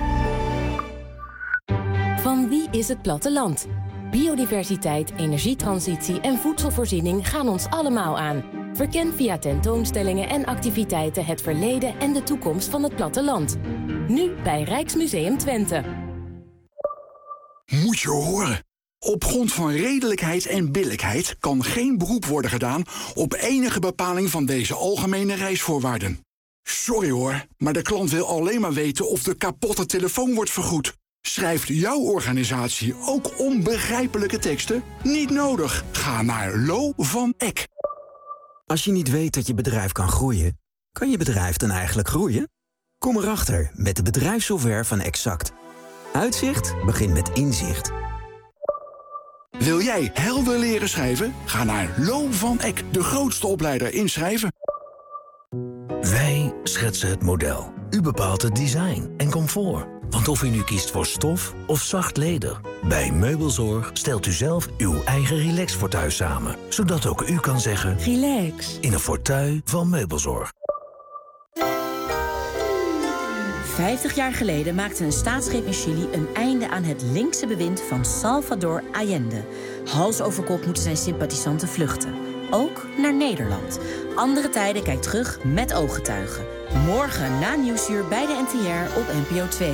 Van wie is het platteland? Biodiversiteit, energietransitie en voedselvoorziening gaan ons allemaal aan. Verken via tentoonstellingen en activiteiten het verleden en de toekomst van het platteland. Nu bij Rijksmuseum Twente. Moet je horen. Op grond van redelijkheid en billijkheid kan geen beroep worden gedaan op enige bepaling van deze algemene reisvoorwaarden. Sorry hoor, maar de klant wil alleen maar weten of de kapotte telefoon wordt vergoed. Schrijft jouw organisatie ook onbegrijpelijke teksten? Niet nodig. Ga naar Lo van Eck. Als je niet weet dat je bedrijf kan groeien, kan je bedrijf dan eigenlijk groeien? Kom erachter met de bedrijfssoftware van Exact. Uitzicht begint met inzicht. Wil jij helder leren schrijven? Ga naar Lo van Eck, de grootste opleider in schrijven. Wij schetsen het model. U bepaalt het design en comfort. Want of u nu kiest voor stof of zacht leder, bij Meubelzorg stelt u zelf uw eigen relaxfortuin samen. Zodat ook u kan zeggen: relax in een fortuin van Meubelzorg. 50 jaar geleden maakte een staatsgreep in Chili een einde aan het linkse bewind van Salvador Allende. Hals over kop moeten zijn sympathisanten vluchten. Ook naar Nederland. Andere Tijden kijkt terug met ooggetuigen. Morgen na Nieuwsuur bij de NTR op NPO 2.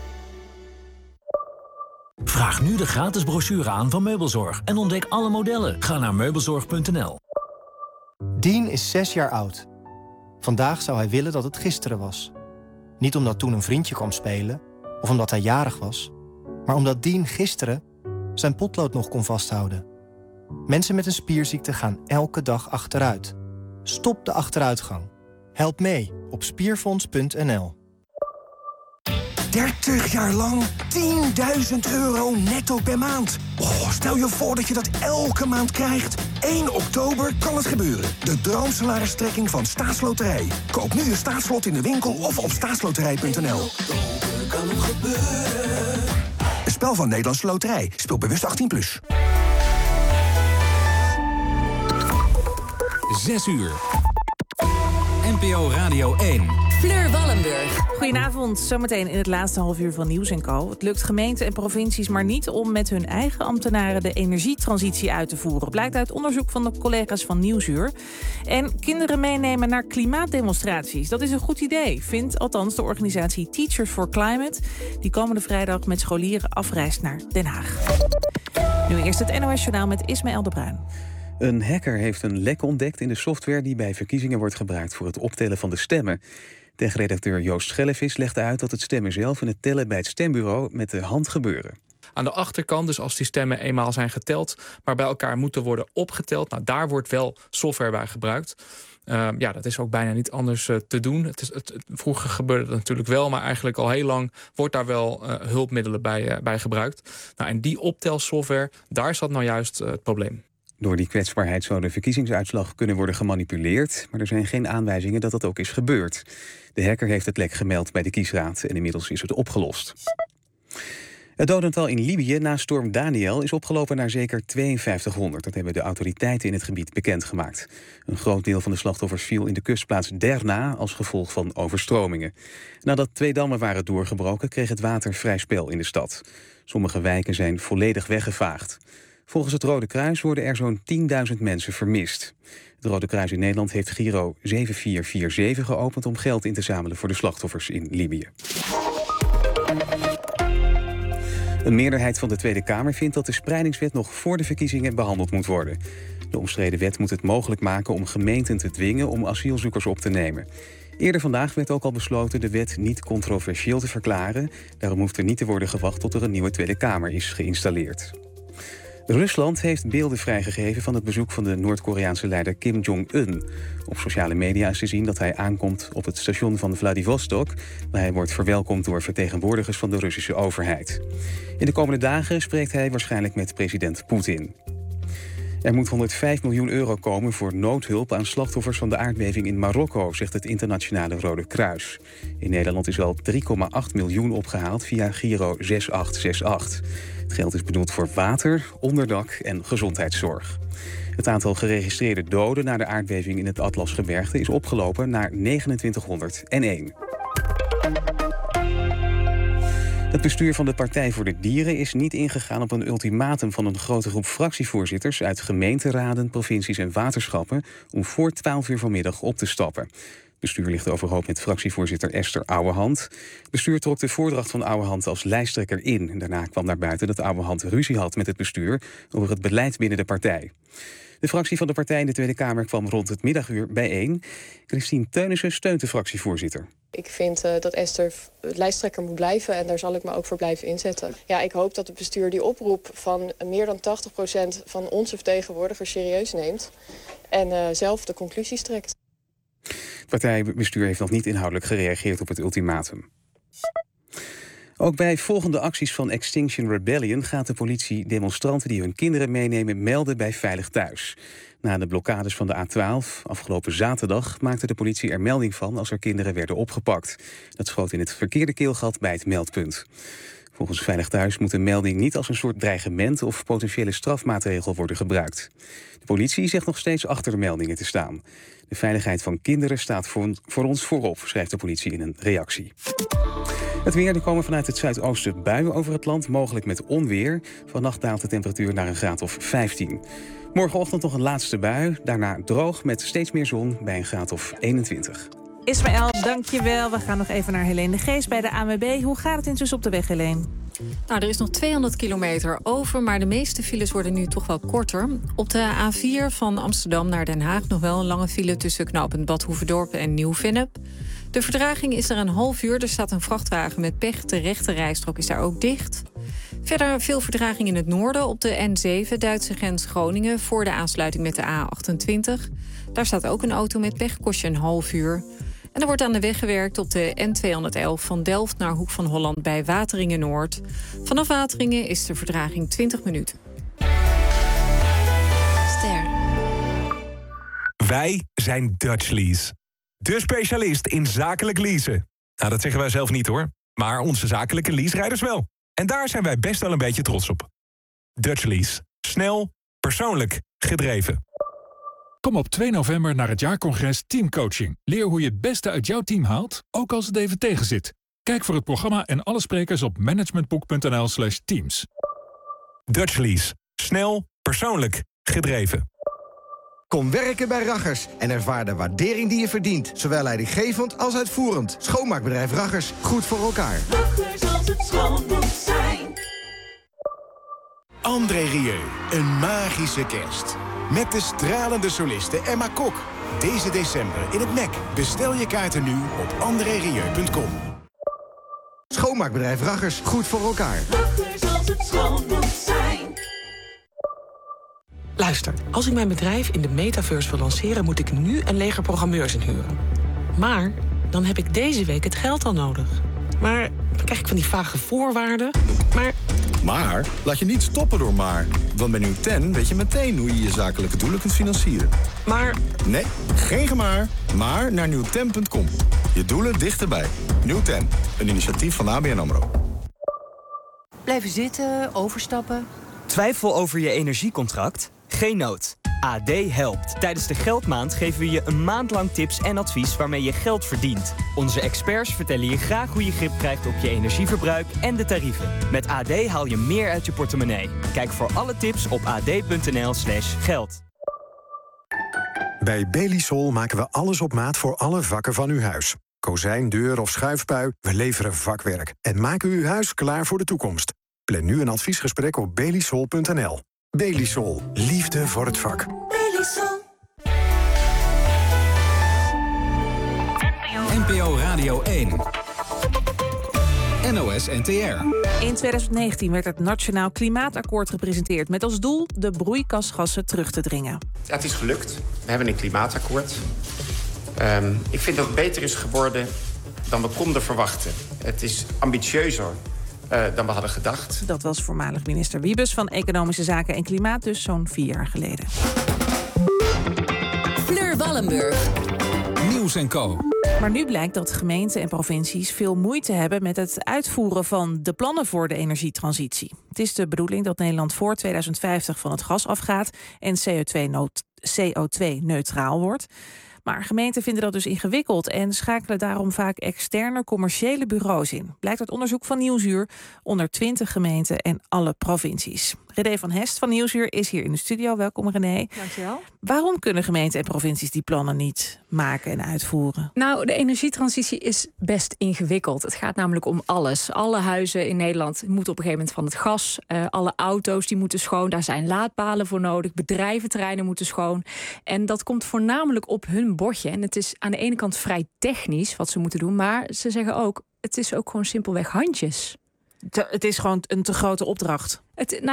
Vraag nu de gratis brochure aan van Meubelzorg en ontdek alle modellen. Ga naar meubelzorg.nl. Dean is 6 jaar oud. Vandaag zou hij willen dat het gisteren was. Niet omdat toen een vriendje kwam spelen of omdat hij jarig was, maar omdat Dean gisteren zijn potlood nog kon vasthouden. Mensen met een spierziekte gaan elke dag achteruit. Stop de achteruitgang. Help mee op spierfonds.nl. 30 jaar lang 10.000 euro netto per maand. Oh, stel je voor dat je dat elke maand krijgt. 1 oktober kan het gebeuren. De droomsalaristrekking van Staatsloterij. Koop nu je staatslot in de winkel of op staatsloterij.nl. Een spel van Nederlandse Loterij. Speel bewust 18+. 6 uur. NPO Radio 1. Fleur Wallenburg. Goedenavond, zometeen in het laatste half uur van Nieuws & Co. Het lukt gemeenten en provincies maar niet om met hun eigen ambtenaren de energietransitie uit te voeren. Blijkt uit onderzoek van de collega's van Nieuwsuur. En kinderen meenemen naar klimaatdemonstraties. Dat is een goed idee, vindt althans de organisatie Teachers for Climate, die komende vrijdag met scholieren afreist naar Den Haag. Nu eerst het NOS-journaal met Ismaël de Bruin. Een hacker heeft een lek ontdekt in de software die bij verkiezingen wordt gebruikt voor het optellen van de stemmen. Tech-redacteur Joost Schellevis legde uit dat het stemmen zelf en het tellen bij het stembureau met de hand gebeuren. Aan de achterkant, dus als die stemmen eenmaal zijn geteld, maar bij elkaar moeten worden opgeteld, nou, daar wordt wel software bij gebruikt. Dat is ook bijna niet anders te doen. Vroeger gebeurde dat natuurlijk wel, maar eigenlijk al heel lang wordt daar wel hulpmiddelen bij gebruikt. Nou, en die optelsoftware, daar zat nou juist het probleem. Door die kwetsbaarheid zou de verkiezingsuitslag kunnen worden gemanipuleerd, maar er zijn geen aanwijzingen dat dat ook is gebeurd. De hacker heeft het lek gemeld bij de kiesraad en inmiddels is het opgelost. Het dodental in Libië na storm Daniel is opgelopen naar zeker 5200. Dat hebben de autoriteiten in het gebied bekendgemaakt. Een groot deel van de slachtoffers viel in de kustplaats Derna als gevolg van overstromingen. Nadat 2 dammen waren doorgebroken, kreeg het water vrij spel in de stad. Sommige wijken zijn volledig weggevaagd. Volgens het Rode Kruis worden er zo'n 10.000 mensen vermist. Het Rode Kruis in Nederland heeft Giro 7447 geopend om geld in te zamelen voor de slachtoffers in Libië. Een meerderheid van de Tweede Kamer vindt dat de spreidingswet nog voor de verkiezingen behandeld moet worden. De omstreden wet moet het mogelijk maken om gemeenten te dwingen om asielzoekers op te nemen. Eerder vandaag werd ook al besloten de wet niet controversieel te verklaren. Daarom hoeft er niet te worden gewacht tot er een nieuwe Tweede Kamer is geïnstalleerd. Rusland heeft beelden vrijgegeven van het bezoek van de Noord-Koreaanse leider Kim Jong-un. Op sociale media is te zien dat hij aankomt op het station van Vladivostok, waar hij wordt verwelkomd door vertegenwoordigers van de Russische overheid. In de komende dagen spreekt hij waarschijnlijk met president Poetin. Er moet 105 miljoen euro komen voor noodhulp aan slachtoffers van de aardbeving in Marokko, zegt het Internationale Rode Kruis. In Nederland is al 3,8 miljoen opgehaald via Giro 6868. Het geld is bedoeld voor water, onderdak en gezondheidszorg. Het aantal geregistreerde doden na de aardbeving in het Atlasgebergte is opgelopen naar 2901. Het bestuur van de Partij voor de Dieren is niet ingegaan op een ultimatum van een grote groep fractievoorzitters uit gemeenteraden, provincies en waterschappen om voor 12 uur vanmiddag op te stappen. Bestuur ligt overhoop met fractievoorzitter Esther Ouwehand. Bestuur trok de voordracht van Ouwehand als lijsttrekker in. En daarna kwam naar buiten dat Ouwehand ruzie had met het bestuur over het beleid binnen de partij. De fractie van de partij in de Tweede Kamer kwam rond het middaguur bijeen. Christine Teunissen steunt de fractievoorzitter. Ik vind dat Esther lijsttrekker moet blijven en daar zal ik me ook voor blijven inzetten. Ja, ik hoop dat het bestuur die oproep van meer dan 80% van onze vertegenwoordigers serieus neemt en zelf de conclusies trekt. Het partijbestuur heeft nog niet inhoudelijk gereageerd op het ultimatum. Ook bij volgende acties van Extinction Rebellion gaat de politie demonstranten die hun kinderen meenemen melden bij Veilig Thuis. Na de blokkades van de A12 afgelopen zaterdag maakte de politie er melding van als er kinderen werden opgepakt. Dat schoot in het verkeerde keelgat bij het meldpunt. Volgens Veilig Thuis moet een melding niet als een soort dreigement of potentiële strafmaatregel worden gebruikt. De politie zegt nog steeds achter de meldingen te staan. De veiligheid van kinderen staat voor ons voorop, schrijft de politie in een reactie. Het weer, er komen vanuit het zuidoosten buien over het land, mogelijk met onweer. Vannacht daalt de temperatuur naar een graad of 15. Morgenochtend nog een laatste bui, daarna droog met steeds meer zon bij een graad of 21. Ismaël, dankjewel. We gaan nog even naar Helene de Geest bij de ANWB. Hoe gaat het intussen op de weg, Helene? Nou, er is nog 200 kilometer over, maar de meeste files worden nu toch wel korter. Op de A4 van Amsterdam naar Den Haag nog wel een lange file tussen knooppunt Bad Hoeverdorp en Nieuw-Vennep. De vertraging is er een half uur. Er staat een vrachtwagen met pech. De rechte rijstrook is daar ook dicht. Verder veel vertraging in het noorden op de N7, Duitse grens Groningen, voor de aansluiting met de A28. Daar staat ook een auto met pech, kost je een half uur. En er wordt aan de weg gewerkt op de N211 van Delft naar Hoek van Holland bij Wateringen-Noord. Vanaf Wateringen is de vertraging 20 minuten. Ster. Wij zijn Dutch Lease. De specialist in zakelijk leasen. Nou, dat zeggen wij zelf niet hoor. Maar onze zakelijke leaserijders wel. En daar zijn wij best wel een beetje trots op. Dutch Lease. Snel, persoonlijk, gedreven. Kom op 2 november naar het jaarcongres Teamcoaching. Leer hoe je het beste uit jouw team haalt, ook als het even tegenzit. Kijk voor het programma en alle sprekers op managementboek.nl/teams. Dutch Lease. Snel, persoonlijk, gedreven. Kom werken bij Raggers en ervaar de waardering die je verdient. Zowel leidinggevend als uitvoerend. Schoonmaakbedrijf Raggers, goed voor elkaar. Raggers als het schoon moet zijn. André Rieu, een magische kerst. Met de stralende soliste Emma Kok. Deze december in het MEC. Bestel je kaarten nu op andrerieu.com. Schoonmaakbedrijf Raggers, goed voor elkaar. Raggers als het schoon moet zijn. Luister, als ik mijn bedrijf in de metaverse wil lanceren, moet ik nu een leger programmeurs inhuren. Maar dan heb ik deze week het geld al nodig. Maar dan krijg ik van die vage voorwaarden. Maar laat je niet stoppen door maar. Want bij New10 weet je meteen hoe je je zakelijke doelen kunt financieren. Maar... Nee, geen gemaar. Maar naar New10.com. Je doelen dichterbij. New10, een initiatief van ABN AMRO. Blijven zitten, overstappen. Twijfel over je energiecontract? Geen nood. AD helpt. Tijdens de Geldmaand geven we je een maand lang tips en advies waarmee je geld verdient. Onze experts vertellen je graag hoe je grip krijgt op je energieverbruik en de tarieven. Met AD haal je meer uit je portemonnee. Kijk voor alle tips op ad.nl/geld. Bij Belisol maken we alles op maat voor alle vakken van uw huis. Kozijn, deur of schuifpui, we leveren vakwerk. En maken uw huis klaar voor de toekomst. Plan nu een adviesgesprek op belisol.nl. Belisol. Liefde voor het vak. Belisol. NPO Radio 1. NOS NTR. In 2019 werd het Nationaal Klimaatakkoord gepresenteerd met als doel de broeikasgassen terug te dringen. Ja, het is gelukt. We hebben een klimaatakkoord. Ik vind dat het beter is geworden dan we konden verwachten. Het is ambitieuzer dan we hadden gedacht. Dat was voormalig minister Wiebes van Economische Zaken en Klimaat, dus zo'n 4 jaar geleden. Fleur Wallenburg. Nieuws & Co. Maar nu blijkt dat gemeenten en provincies veel moeite hebben met het uitvoeren van de plannen voor de energietransitie. Het is de bedoeling dat Nederland voor 2050 van het gas afgaat en CO2-neutraal wordt. Maar gemeenten vinden dat dus ingewikkeld en schakelen daarom vaak externe commerciële bureaus in. Blijkt uit onderzoek van Nieuwsuur onder 20 gemeenten en alle provincies. René van Hest van Nieuwsuur is hier in de studio. Welkom René. Dankjewel. Waarom kunnen gemeenten en provincies die plannen niet maken en uitvoeren? Nou, de energietransitie is best ingewikkeld. Het gaat namelijk om alles. Alle huizen in Nederland moeten op een gegeven moment van het gas. Alle auto's die moeten schoon. Daar zijn laadpalen voor nodig. Bedrijventerreinen moeten schoon. En dat komt voornamelijk op hun bordje. En het is aan de ene kant vrij technisch wat ze moeten doen. Maar ze zeggen ook, het is ook gewoon simpelweg handjes. Het is gewoon een te grote opdracht.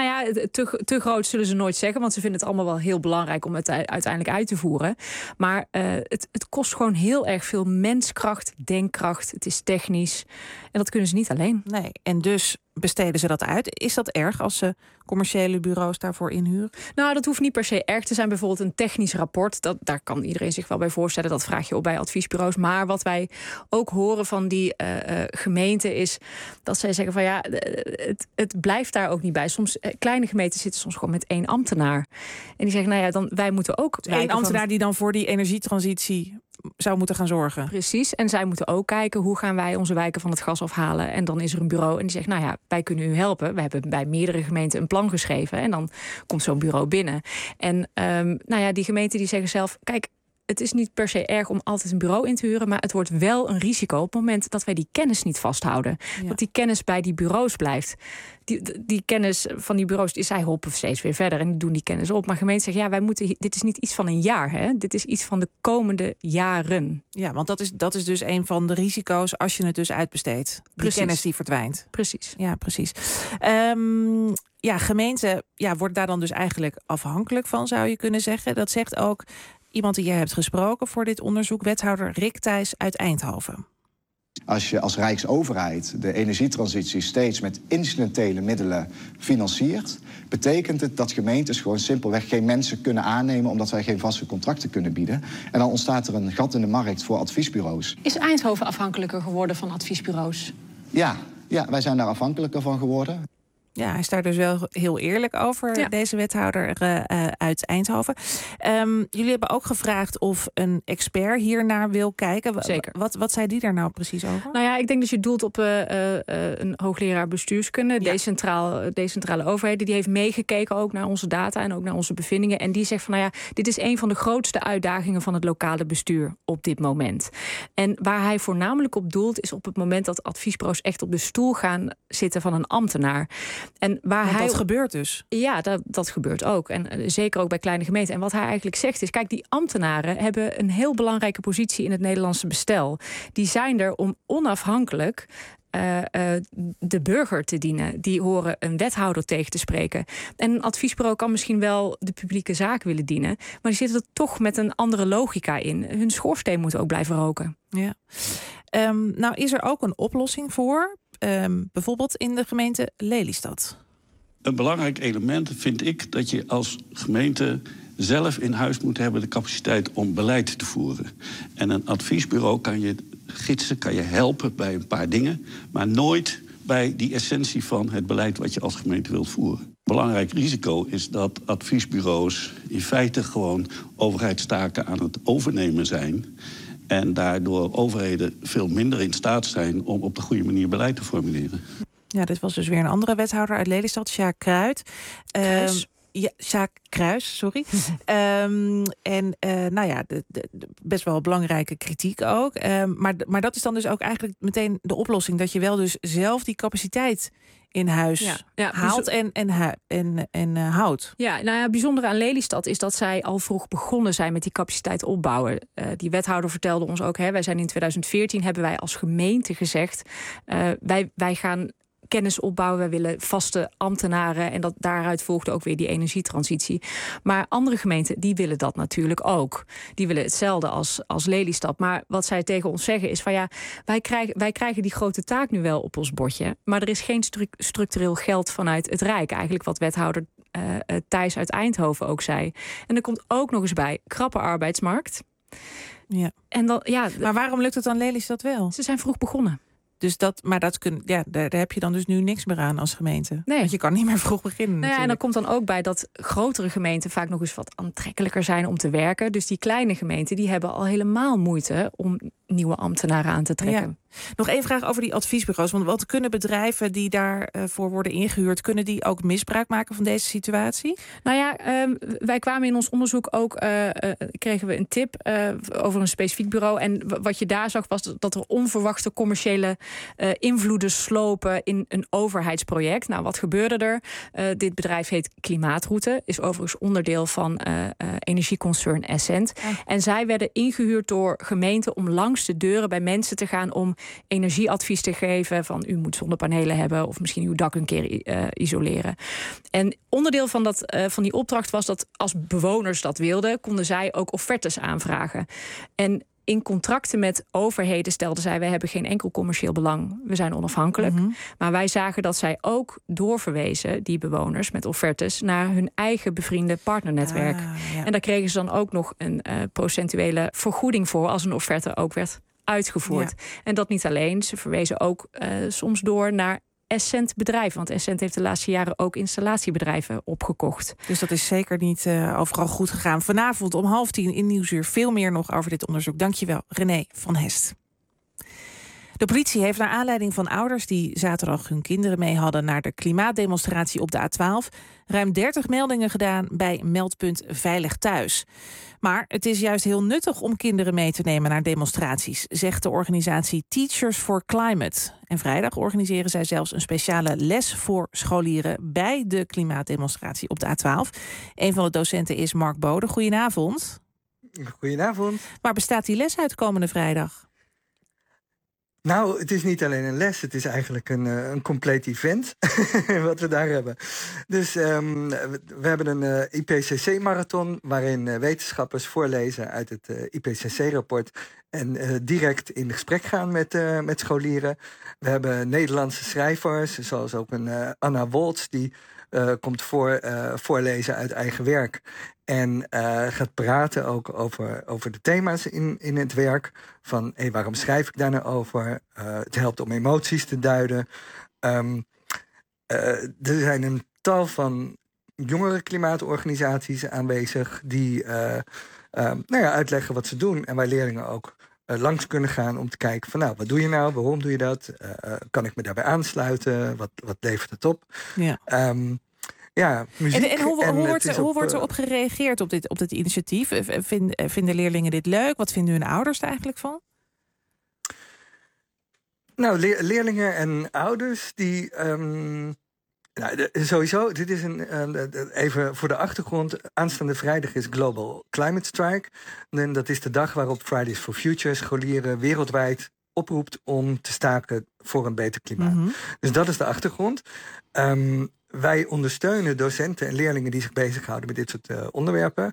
Te groot zullen ze nooit zeggen, want ze vinden het allemaal wel heel belangrijk om het uiteindelijk uit te voeren. Maar het kost gewoon heel erg veel menskracht, denkkracht. Het is technisch en dat kunnen ze niet alleen. Nee, en dus besteden ze dat uit. Is dat erg als ze commerciële bureaus daarvoor inhuren? Nou, dat hoeft niet per se erg te zijn. Bijvoorbeeld een technisch rapport, daar kan iedereen zich wel bij voorstellen. Dat vraag je op bij adviesbureaus. Maar wat wij ook horen van die gemeenten is dat zij zeggen van ja, het blijft daar ook niet bij. Soms kleine gemeenten zitten soms gewoon met 1 ambtenaar. En die zeggen, nou ja, dan wij moeten ook... Dus 1 ambtenaar die dan voor die energietransitie zou moeten gaan zorgen. Precies. En zij moeten ook kijken, hoe gaan wij onze wijken van het gas afhalen? En dan is er een bureau en die zegt, nou ja, wij kunnen u helpen. We hebben bij meerdere gemeenten een plan geschreven. En dan komt zo'n bureau binnen. En die gemeenten die zeggen zelf, kijk, het is niet per se erg om altijd een bureau in te huren, maar het wordt wel een risico op het moment dat wij die kennis niet vasthouden. Ja. Dat die kennis bij die bureaus blijft. Die kennis van die bureaus, zij hoppen steeds weer verder en die doen die kennis op. Maar gemeenten zeggen, ja, wij moeten, dit is niet iets van een jaar, hè? Dit is iets van de komende jaren. Ja, want dat is dus een van de risico's als je het dus uitbesteedt. Die kennis die verdwijnt. Precies. Ja, precies. Gemeenten worden daar dan dus eigenlijk afhankelijk van, zou je kunnen zeggen. Dat zegt ook iemand die jij hebt gesproken voor dit onderzoek, wethouder Rick Thijs uit Eindhoven. Als je als Rijksoverheid de energietransitie steeds met incidentele middelen financiert, betekent het dat gemeentes gewoon simpelweg geen mensen kunnen aannemen omdat wij geen vaste contracten kunnen bieden. En dan ontstaat er een gat in de markt voor adviesbureaus. Is Eindhoven afhankelijker geworden van adviesbureaus? Ja, wij zijn daar afhankelijker van geworden. Ja, hij is daar dus wel heel eerlijk over, deze wethouder uit Eindhoven. Jullie hebben ook gevraagd of een expert hiernaar wil kijken. Zeker. Wat zei die daar nou precies over? Nou ja, ik denk dat je doelt op een hoogleraar bestuurskunde. Decentrale overheden. Die heeft meegekeken ook naar onze data en ook naar onze bevindingen. En die zegt van, nou ja, dit is een van de grootste uitdagingen van het lokale bestuur op dit moment. En waar hij voornamelijk op doelt is op het moment dat adviesbureaus echt op de stoel gaan zitten van een ambtenaar. En dat gebeurt dus? Ja, dat gebeurt ook. En zeker ook bij kleine gemeenten. En wat hij eigenlijk zegt is, kijk, die ambtenaren hebben een heel belangrijke positie in het Nederlandse bestel. Die zijn er om onafhankelijk de burger te dienen. Die horen een wethouder tegen te spreken. En een adviesbureau kan misschien wel de publieke zaak willen dienen, maar die zitten er toch met een andere logica in. Hun schoorsteen moet ook blijven roken. Ja. Nou is er ook een oplossing voor. Bijvoorbeeld in de gemeente Lelystad. Een belangrijk element vind ik dat je als gemeente zelf in huis moet hebben de capaciteit om beleid te voeren. En een adviesbureau kan je gidsen, kan je helpen bij een paar dingen, maar nooit bij die essentie van het beleid wat je als gemeente wilt voeren. Belangrijk risico is dat adviesbureaus in feite gewoon overheidstaken aan het overnemen zijn. En daardoor overheden veel minder in staat zijn om op de goede manier beleid te formuleren. Ja, dit was dus weer een andere wethouder uit Lelystad, Sjaak Kruijs. Sjaak Kruijs, sorry. Best wel belangrijke kritiek ook. Maar dat is dan dus ook eigenlijk meteen de oplossing. Dat je wel dus zelf die capaciteit in huis haalt en houdt. Ja, nou ja, bijzonder aan Lelystad is dat zij al vroeg begonnen zijn met die capaciteit opbouwen. Die wethouder vertelde ons ook, wij zijn in 2014, hebben wij als gemeente gezegd, wij gaan kennis opbouwen, wij willen vaste ambtenaren en daaruit volgde ook weer die energietransitie. Maar andere gemeenten, die willen dat natuurlijk ook. Die willen hetzelfde als Lelystad. Maar wat zij tegen ons zeggen is van ja, wij krijgen die grote taak nu wel op ons bordje, maar er is geen structureel geld vanuit het Rijk. Eigenlijk wat wethouder Thijs uit Eindhoven ook zei. En er komt ook nog eens bij krappe arbeidsmarkt. Ja. En dan, maar waarom lukt het dan Lelystad wel? Ze zijn vroeg begonnen. Dus daar heb je dan dus nu niks meer aan als gemeente. Nee. Want je kan niet meer vroeg beginnen. Nou ja, en dan komt dan ook bij dat grotere gemeenten vaak nog eens wat aantrekkelijker zijn om te werken. Dus die kleine gemeenten die hebben al helemaal moeite om nieuwe ambtenaren aan te trekken. Ja. Nog één vraag over die adviesbureaus. Want wat kunnen bedrijven die daarvoor worden ingehuurd, kunnen die ook misbruik maken van deze situatie? Nou ja, wij kwamen in ons onderzoek ook, kregen we een tip over een specifiek bureau. En wat je daar zag was dat er onverwachte commerciële invloeden slopen in een overheidsproject. Nou, wat gebeurde er? Dit bedrijf heet Klimaatroute, is overigens onderdeel van energieconcern Essent. Ja. En zij werden ingehuurd door gemeenten om langs de deuren bij mensen te gaan om energieadvies te geven van u moet zonnepanelen hebben of misschien uw dak een keer isoleren. En onderdeel van die opdracht was dat als bewoners dat wilden, konden zij ook offertes aanvragen. En in contracten met overheden stelden zij, wij hebben geen enkel commercieel belang, we zijn onafhankelijk. Mm-hmm. Maar wij zagen dat zij ook doorverwezen, die bewoners met offertes, naar hun eigen bevriende partnernetwerk. Ja. En daar kregen ze dan ook nog een procentuele vergoeding voor als een offerte ook werd uitgevoerd. Ja. En dat niet alleen, ze verwezen ook soms door naar Essent bedrijven. Want Essent heeft de laatste jaren ook installatiebedrijven opgekocht. Dus dat is zeker niet overal goed gegaan. Vanavond om 9:30 in Nieuwsuur veel meer nog over dit onderzoek. Dankjewel, René van Hest. De politie heeft naar aanleiding van ouders die zaterdag hun kinderen mee hadden naar de klimaatdemonstratie op de A12 ruim 30 meldingen gedaan bij meldpunt Veilig Thuis. Maar het is juist heel nuttig om kinderen mee te nemen naar demonstraties, zegt de organisatie Teachers for Climate. En vrijdag organiseren zij zelfs een speciale les voor scholieren bij de klimaatdemonstratie op de A12. Een van de docenten is Mark Bode. Goedenavond. Goedenavond. Waar bestaat die les uit komende vrijdag? Nou, het is niet alleen een les, het is eigenlijk een compleet event wat we daar hebben. Dus we hebben een IPCC-marathon waarin wetenschappers voorlezen uit het IPCC-rapport en direct in gesprek gaan met scholieren. We hebben Nederlandse schrijvers, zoals ook een Anna Woltz, die komt voorlezen uit eigen werk. En gaat praten ook over de thema's in het werk. Van waarom schrijf ik daar nou over? Het helpt om emoties te duiden. Er zijn een tal van jongere klimaatorganisaties aanwezig die uitleggen wat ze doen. En waar leerlingen ook langs kunnen gaan om te kijken van wat doe je nou? Waarom doe je dat? Kan ik me daarbij aansluiten? Wat levert het op? Ja. Muziek. En hoe wordt er op gereageerd op dit initiatief? Vinden leerlingen dit leuk? Wat vinden hun ouders er eigenlijk van? Nou, leerlingen en ouders die sowieso, dit is even voor de achtergrond. Aanstaande vrijdag is Global Climate Strike. En dat is de dag waarop Fridays for Future scholieren wereldwijd oproept om te staken voor een beter klimaat. Mm-hmm. Dus dat is de achtergrond. Wij ondersteunen docenten en leerlingen die zich bezighouden met dit soort onderwerpen.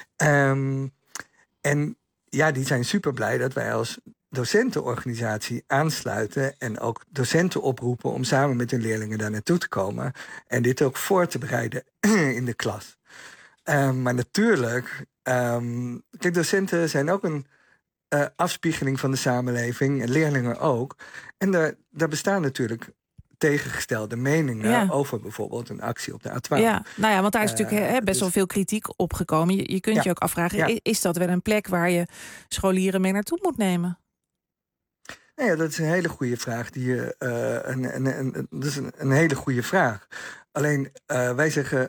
En die zijn super blij dat wij als docentenorganisatie aansluiten en ook docenten oproepen om samen met hun leerlingen daar naartoe te komen en dit ook voor te bereiden in de klas. Maar natuurlijk, kijk, docenten zijn ook een afspiegeling van de samenleving en leerlingen ook. En daar bestaan natuurlijk tegengestelde meningen over bijvoorbeeld een actie op de A12. Ja, want daar is natuurlijk best wel veel kritiek op gekomen. Je kunt je ook afvragen, is dat wel een plek waar je scholieren mee naartoe moet nemen? Nou dat is een hele goede vraag. Dat is een hele goede vraag. Alleen, wij zeggen,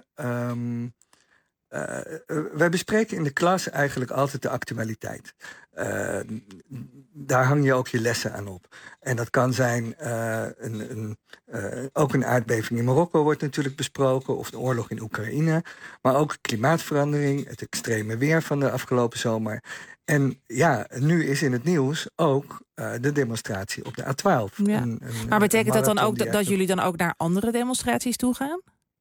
wij bespreken in de klas eigenlijk altijd de actualiteit. Daar hang je ook je lessen aan op. En dat kan zijn, ook een aardbeving in Marokko wordt natuurlijk besproken, of de oorlog in Oekraïne, maar ook klimaatverandering, het extreme weer van de afgelopen zomer. En nu is in het nieuws ook de demonstratie op de A12. Ja. Maar betekent dat dan ook dat jullie dan ook naar andere demonstraties toe gaan?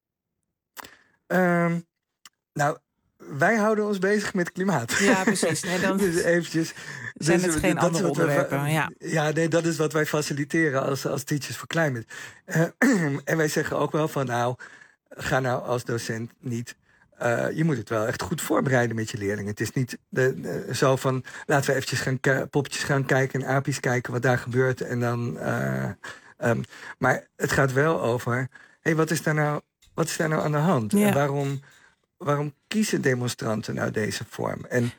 Wij houden ons bezig met klimaat. Ja, precies. Nee, dan dus eventjes, zijn het geen andere onderwerpen. Dat is wat wij faciliteren als Teachers for Climate. En wij zeggen ook wel van ga nou als docent niet. Je moet het wel echt goed voorbereiden met je leerlingen. Het is niet zo van laten we eventjes poppetjes gaan kijken en aapjes kijken wat daar gebeurt. En dan, maar het gaat wel over, wat is daar nou aan de hand? Ja. En waarom kiezen demonstranten nou deze vorm? En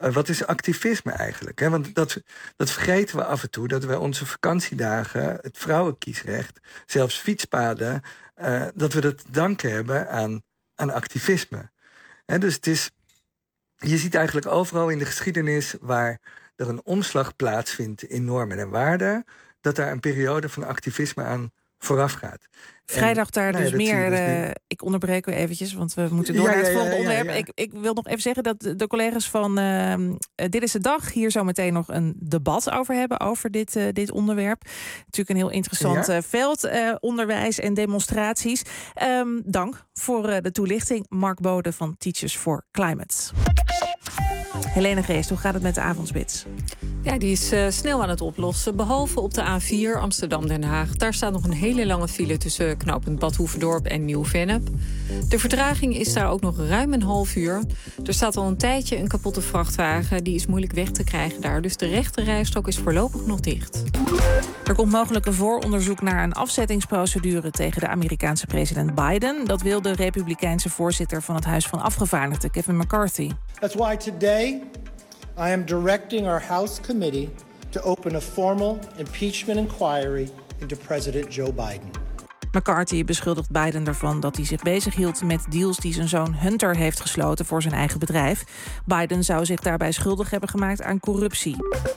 wat is activisme eigenlijk? Hè? Want dat vergeten we af en toe, dat wij onze vakantiedagen, het vrouwenkiesrecht, zelfs fietspaden, dat we dat te danken hebben aan activisme. Hè? Dus je ziet eigenlijk overal in de geschiedenis waar er een omslag plaatsvindt in normen en waarden, dat daar een periode van activisme aan vooraf gaat. Vrijdag daar dus meer... ik onderbreek u eventjes, want we moeten door naar het volgende onderwerp. Ja. Ik wil nog even zeggen dat de collega's van Dit is de Dag hier zo meteen nog een debat over hebben, over dit onderwerp. Natuurlijk een heel interessant veld, onderwijs en demonstraties. Dank voor de toelichting. Mark Bode van Teachers for Climate. Helene Geest, hoe gaat het met de avondspits? Ja, die is snel aan het oplossen. Behalve op de A4 Amsterdam-Den Haag. Daar staat nog een hele lange file tussen knooppunt Bad Hoeverdorp en Nieuw-Vennep. De vertraging is daar ook nog ruim een half uur. Er staat al een tijdje een kapotte vrachtwagen. Die is moeilijk weg te krijgen daar. Dus de rechte rijstrook is voorlopig nog dicht. Er komt mogelijk een vooronderzoek naar een afzettingsprocedure tegen de Amerikaanse president Biden. Dat wil de Republikeinse voorzitter van het Huis van Afgevaardigden, Kevin McCarthy. That's why today I am directing our House committee to open a formal impeachment inquiry into President Joe Biden. McCarthy beschuldigt Biden ervan dat hij zich bezighield met deals die zijn zoon Hunter heeft gesloten voor zijn eigen bedrijf. Biden zou zich daarbij schuldig hebben gemaakt aan corruptie.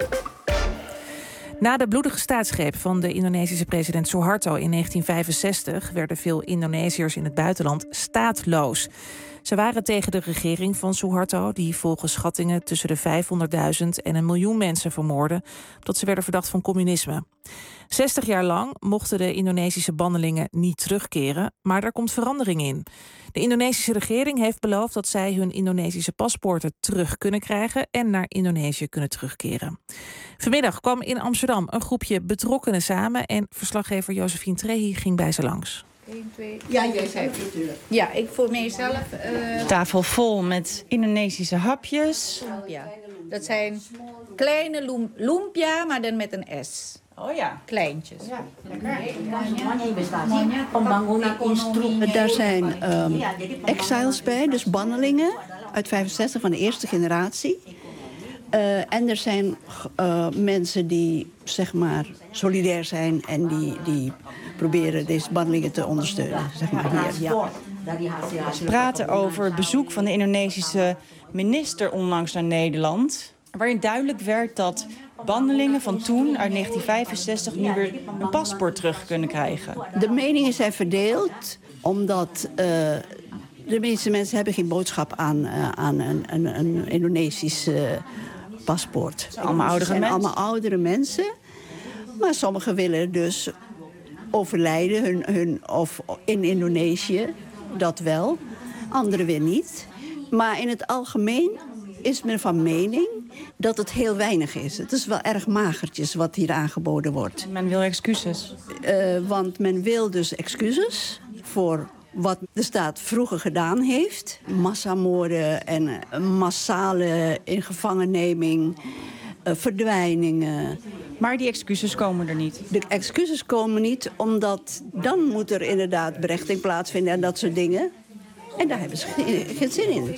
Na de bloedige staatsgreep van de Indonesische president Suharto in 1965... werden veel Indonesiërs in het buitenland staatloos. Ze waren tegen de regering van Suharto, die volgens schattingen tussen de 500.000 en 1 miljoen mensen vermoordde, omdat ze werden verdacht van communisme. 60 jaar lang mochten de Indonesische bandelingen niet terugkeren, maar daar komt verandering in. De Indonesische regering heeft beloofd dat zij hun Indonesische paspoorten terug kunnen krijgen en naar Indonesië kunnen terugkeren. Vanmiddag kwam in Amsterdam een groepje betrokkenen samen en verslaggever Josephine Trehi ging bij ze langs. 1, 2, ja, jij zei het natuurlijk. Ja, ik voor mijzelf... Tafel vol met Indonesische hapjes. Lumpia. Dat zijn kleine lumpia, maar dan met een S. Oh ja. Kleintjes. Ja. Daar zijn exiles bij, dus bannelingen uit 65 van de eerste generatie. En er zijn mensen die, zeg maar, solidair zijn en die proberen deze bandelingen te ondersteunen. Zeg maar hier. Ja. Ze praten over het bezoek van de Indonesische minister onlangs naar Nederland, waarin duidelijk werd dat bandelingen van toen, uit 1965, nu weer een paspoort terug kunnen krijgen. De meningen zijn verdeeld, omdat de meeste mensen hebben geen boodschap aan een Indonesisch paspoort. Allemaal oudere mensen? Allemaal oudere mensen. Maar sommigen willen dus overlijden of in Indonesië, dat wel. Anderen weer niet. Maar in het algemeen is men van mening dat het heel weinig is. Het is wel erg magertjes wat hier aangeboden wordt. Men wil excuses. Want men wil dus excuses voor wat de staat vroeger gedaan heeft. Massamoorden en massale ingevangenneming, verdwijningen. Maar die excuses komen er niet? De excuses komen niet, omdat dan moet er inderdaad berechting plaatsvinden en dat soort dingen. En daar hebben ze geen zin in.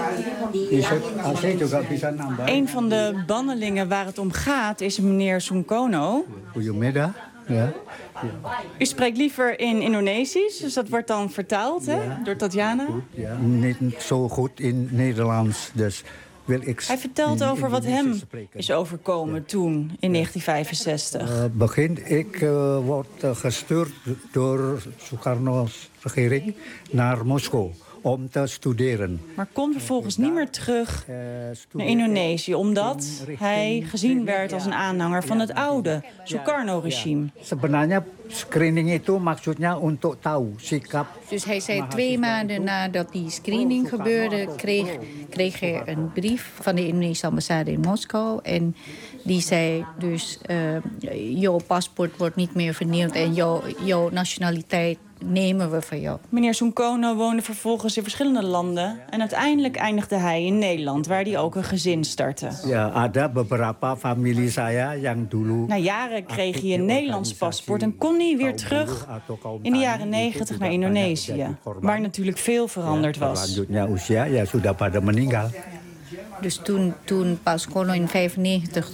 Een van de bannelingen waar het om gaat is meneer Sungkono. Goedemiddag. Ja. U spreekt liever in Indonesisch, dus dat wordt dan vertaald door Tatjana? Ja, niet zo goed in Nederlands, dus wil ik... Hij vertelt over wat hem is overkomen toen, in 1965. Ik word gestuurd door Sukarno's regering naar Moskou om te studeren. Maar kon vervolgens niet meer terug naar Indonesië, omdat hij gezien werd als een aanhanger van het oude Sukarno-regime. Sebenarnya screening itu maksudnya untuk tahu sikap. Dus hij zei 2 maanden nadat die screening gebeurde, kreeg hij een brief van de Indonesische ambassade in Moskou. En die zei dus, jouw paspoort wordt niet meer vernield en jouw nationaliteit nemen we van jou. Meneer Sungkono woonde vervolgens in verschillende landen en uiteindelijk eindigde hij in Nederland, waar hij ook een gezin startte. Ja, ada beberapa familie saya yang dulu. Na jaren kreeg hij een Nederlands paspoort en kon hij weer terug in de jaren 90 naar Indonesië, waar natuurlijk veel veranderd was. Lanjutnya usia ya sudah pada meninggal. Dus toen Pascolo in 1995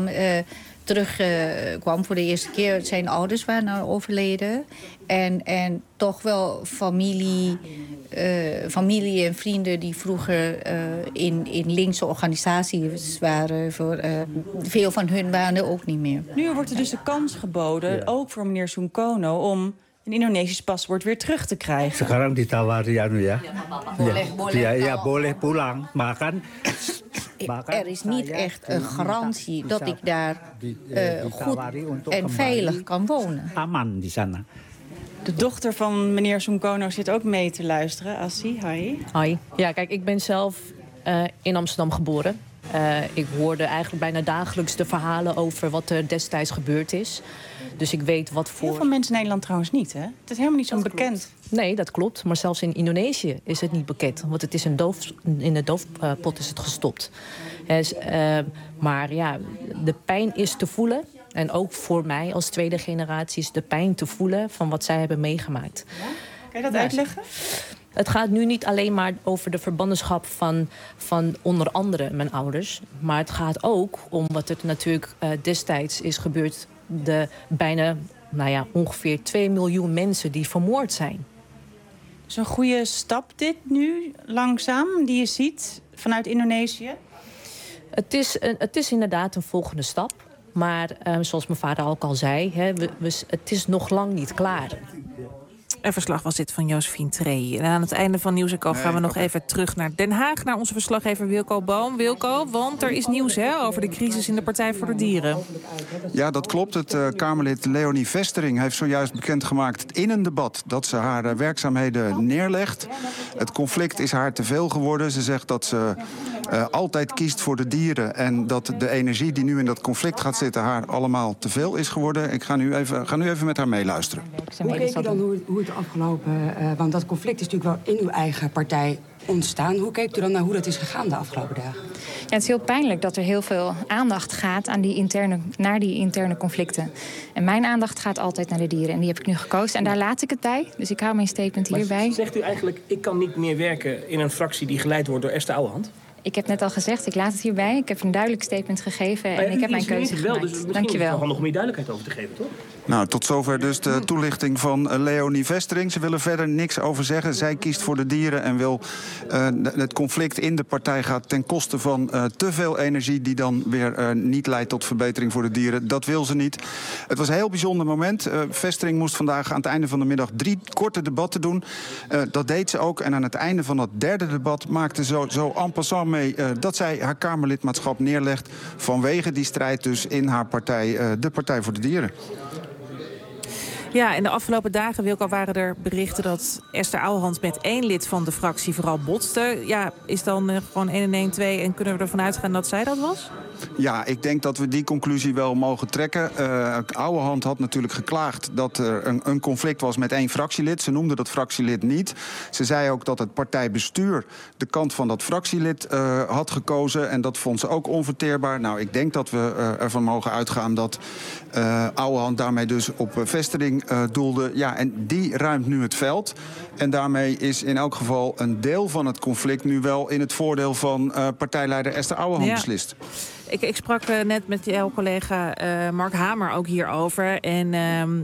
terugkwam voor de eerste keer, zijn ouders waren overleden. En toch wel familie en vrienden die vroeger in linkse organisaties waren. Veel van hun waren ook niet meer. Nu wordt er dus de kans geboden, ook voor meneer Soekarno, om een Indonesisch paspoort weer terug te krijgen. Sekarang ditawari anu ya. Ja, boleh pulang. Maar kan er is niet echt een garantie dat ik daar goed en veilig kan wonen. Aman di sana. De dochter van meneer Soekarno zit ook mee te luisteren. Assi, hi. Hoi. Ja, kijk, ik ben zelf in Amsterdam geboren. Ik hoorde eigenlijk bijna dagelijks de verhalen over wat er destijds gebeurd is. Dus ik weet wat voor... Heel veel mensen in Nederland trouwens niet, hè? Het is helemaal niet zo bekend. Nee, dat klopt. Maar zelfs in Indonesië is het niet bekend. Want het is in de doofpot is het gestopt. Maar ja, de pijn is te voelen. En ook voor mij als tweede generatie is de pijn te voelen van wat zij hebben meegemaakt. Kan je dat uitleggen? Het gaat nu niet alleen maar over de verbandenschap van onder andere mijn ouders. Maar het gaat ook om wat er natuurlijk destijds is gebeurd. De bijna, ongeveer 2 miljoen mensen die vermoord zijn. Dus een goede stap dit nu, langzaam, die je ziet vanuit Indonesië? Het is inderdaad een volgende stap. Maar zoals mijn vader ook al zei, het is nog lang niet klaar. Een verslag was dit van Josephine Trey. En aan het einde van Nieuws & Co gaan we nog even terug naar Den Haag, naar onze verslaggever Wilco Boom. Wilco, want er is nieuws over de crisis in de Partij voor de Dieren. Ja, dat klopt. Het Kamerlid Leonie Vestering heeft zojuist bekendgemaakt in een debat dat ze haar werkzaamheden neerlegt. Het conflict is haar te veel geworden. Ze zegt dat ze altijd kiest voor de dieren en dat de energie die nu in dat conflict gaat zitten haar allemaal te veel is geworden. Ik ga nu even met haar meeluisteren. Hoe keek u dan hoe het afgelopen... want dat conflict is natuurlijk wel in uw eigen partij ontstaan. Hoe keek u dan naar hoe dat is gegaan de afgelopen dagen? Ja, het is heel pijnlijk dat er heel veel aandacht gaat naar die interne conflicten. En mijn aandacht gaat altijd naar de dieren. En die heb ik nu gekozen. En daar laat ik het bij. Dus ik hou mijn statement hierbij. Maar zegt u eigenlijk, ik kan niet meer werken in een fractie die geleid wordt door Esther Ouwehand? Ik heb net al gezegd, ik laat het hierbij. Ik heb een duidelijk statement gegeven en ik heb mijn keuze gemaakt. Dus misschien is het wel handig om hier duidelijkheid over te geven, toch? Nou, tot zover dus de toelichting van Leonie Vestering. Ze wil er verder niks over zeggen. Zij kiest voor de dieren en wil het conflict in de partij gaat ten koste van te veel energie die dan weer niet leidt tot verbetering voor de dieren. Dat wil ze niet. Het was een heel bijzonder moment. Vestering moest vandaag aan het einde van de middag 3 korte debatten doen. Dat deed ze ook. En aan het einde van dat derde debat maakte ze zo en passant mee dat zij haar Kamerlidmaatschap neerlegt vanwege die strijd dus in haar partij, de Partij voor de Dieren. Ja, in de afgelopen dagen, Wilco, waren er berichten dat Esther Ouwehand met 1 lid van de fractie vooral botste. Ja, is dan gewoon 1 en 1 2 en kunnen we ervan uitgaan dat zij dat was? Ja, ik denk dat we die conclusie wel mogen trekken. Ouwehand had natuurlijk geklaagd dat er een conflict was met 1 fractielid. Ze noemde dat fractielid niet. Ze zei ook dat het partijbestuur de kant van dat fractielid had gekozen. En dat vond ze ook onverteerbaar. Nou, ik denk dat we ervan mogen uitgaan dat Ouwehand daarmee dus op Vestering doelde. Ja, en die ruimt nu het veld. En daarmee is in elk geval een deel van het conflict nu wel in het voordeel van partijleider Esther Ouwehand beslist. Ik sprak net met jouw collega Mark Hamer ook hierover. En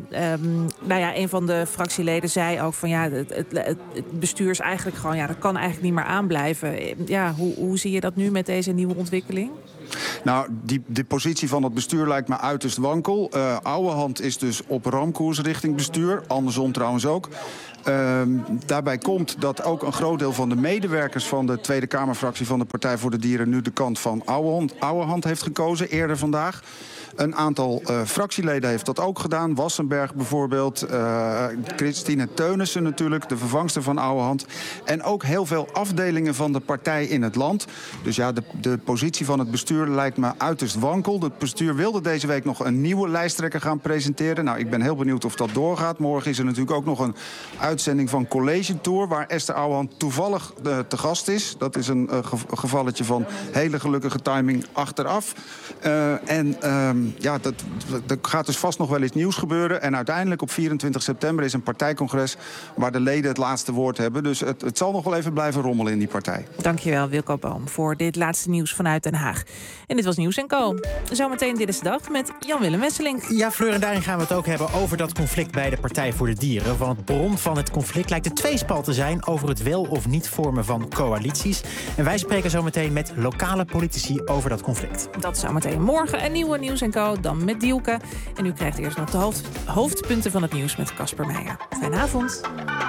een van de fractieleden zei ook van het bestuur is eigenlijk gewoon, dat kan eigenlijk niet meer aanblijven. Ja, hoe zie je dat nu met deze nieuwe ontwikkeling? Nou, de positie van het bestuur lijkt me uiterst wankel. Ouwehand is dus op ramkoers richting bestuur. Andersom trouwens ook. Daarbij komt dat ook een groot deel van de medewerkers van de Tweede Kamerfractie van de Partij voor de Dieren nu de kant van Ouwehand heeft gekozen, eerder vandaag. Een aantal fractieleden heeft dat ook gedaan. Wassenberg bijvoorbeeld, Christine Teunissen natuurlijk, de vervangster van Ouwehand. En ook heel veel afdelingen van de partij in het land. Dus ja, de positie van het bestuur lijkt me uiterst wankel. Het bestuur wilde deze week nog een nieuwe lijsttrekker gaan presenteren. Nou, ik ben heel benieuwd of dat doorgaat. Morgen is er natuurlijk ook nog een uitzending van College Tour, waar Esther Ouwehand toevallig te gast is. Dat is een gevalletje van hele gelukkige timing achteraf. er gaat dus vast nog wel iets nieuws gebeuren. En uiteindelijk op 24 september is een partijcongres waar de leden het laatste woord hebben. Dus het zal nog wel even blijven rommelen in die partij. Dankjewel, Wilco Boom, voor dit laatste nieuws vanuit Den Haag. En dit was Nieuws & Co. Zometeen Dit is de Dag met Jan-Willem Wesseling. Ja, Fleur, en daarin gaan we het ook hebben over dat conflict bij de Partij voor de Dieren. Want bron van het conflict lijkt de tweespalt te zijn over het wel of niet vormen van coalities. En wij spreken zometeen met lokale politici over dat conflict. Dat zometeen morgen een nieuwe Nieuws & Co. Dan met Dielke. En u krijgt eerst nog de hoofdpunten van het nieuws met Casper Meijer. Fijne avond.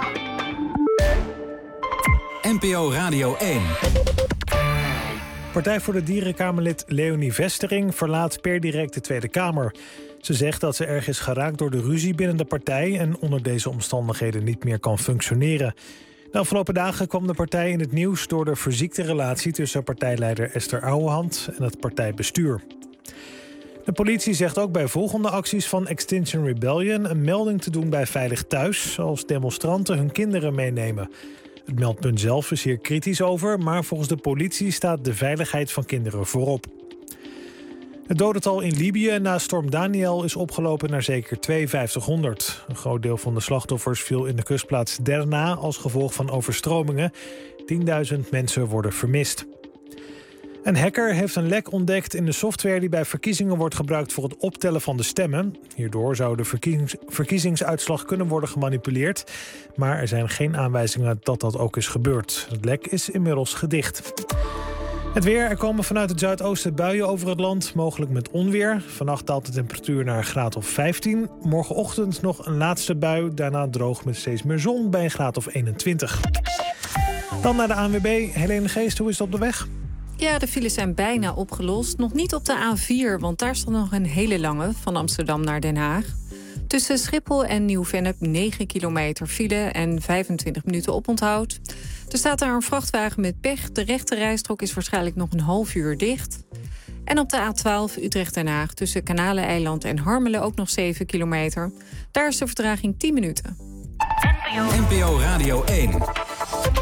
NPO Radio 1. Partij voor de Dierenkamerlid Leonie Vestering verlaat per direct de Tweede Kamer. Ze zegt dat ze erg is geraakt door de ruzie binnen de partij en onder deze omstandigheden niet meer kan functioneren. De afgelopen dagen kwam de partij in het nieuws door de verziekte relatie tussen partijleider Esther Ouwehand en het partijbestuur. De politie zegt ook bij volgende acties van Extinction Rebellion een melding te doen bij Veilig Thuis als demonstranten hun kinderen meenemen. Het meldpunt zelf is hier kritisch over, maar volgens de politie staat de veiligheid van kinderen voorop. Het dodental in Libië na storm Daniel is opgelopen naar zeker 5200. Een groot deel van de slachtoffers viel in de kustplaats Derna als gevolg van overstromingen. 10.000 mensen worden vermist. Een hacker heeft een lek ontdekt in de software die bij verkiezingen wordt gebruikt voor het optellen van de stemmen. Hierdoor zou de verkiezingsuitslag kunnen worden gemanipuleerd. Maar er zijn geen aanwijzingen dat dat ook is gebeurd. Het lek is inmiddels gedicht. Het weer. Er komen vanuit het zuidoosten buien over het land, mogelijk met onweer. Vannacht daalt de temperatuur naar een graad of 15. Morgenochtend nog een laatste bui, daarna droog met steeds meer zon bij een graad of 21. Dan naar de ANWB. Helene Geest, hoe is het op de weg? Ja, de files zijn bijna opgelost. Nog niet op de A4, want daar staat nog een hele lange van Amsterdam naar Den Haag. Tussen Schiphol en Nieuw-Vennep 9 kilometer file en 25 minuten oponthoud. Er staat daar een vrachtwagen met pech. De rechte rijstrook is waarschijnlijk nog een half uur dicht. En op de A12 Utrecht-Den Haag tussen Kanaleneiland en Harmelen ook nog 7 kilometer. Daar is de vertraging 10 minuten. NPO Radio 1.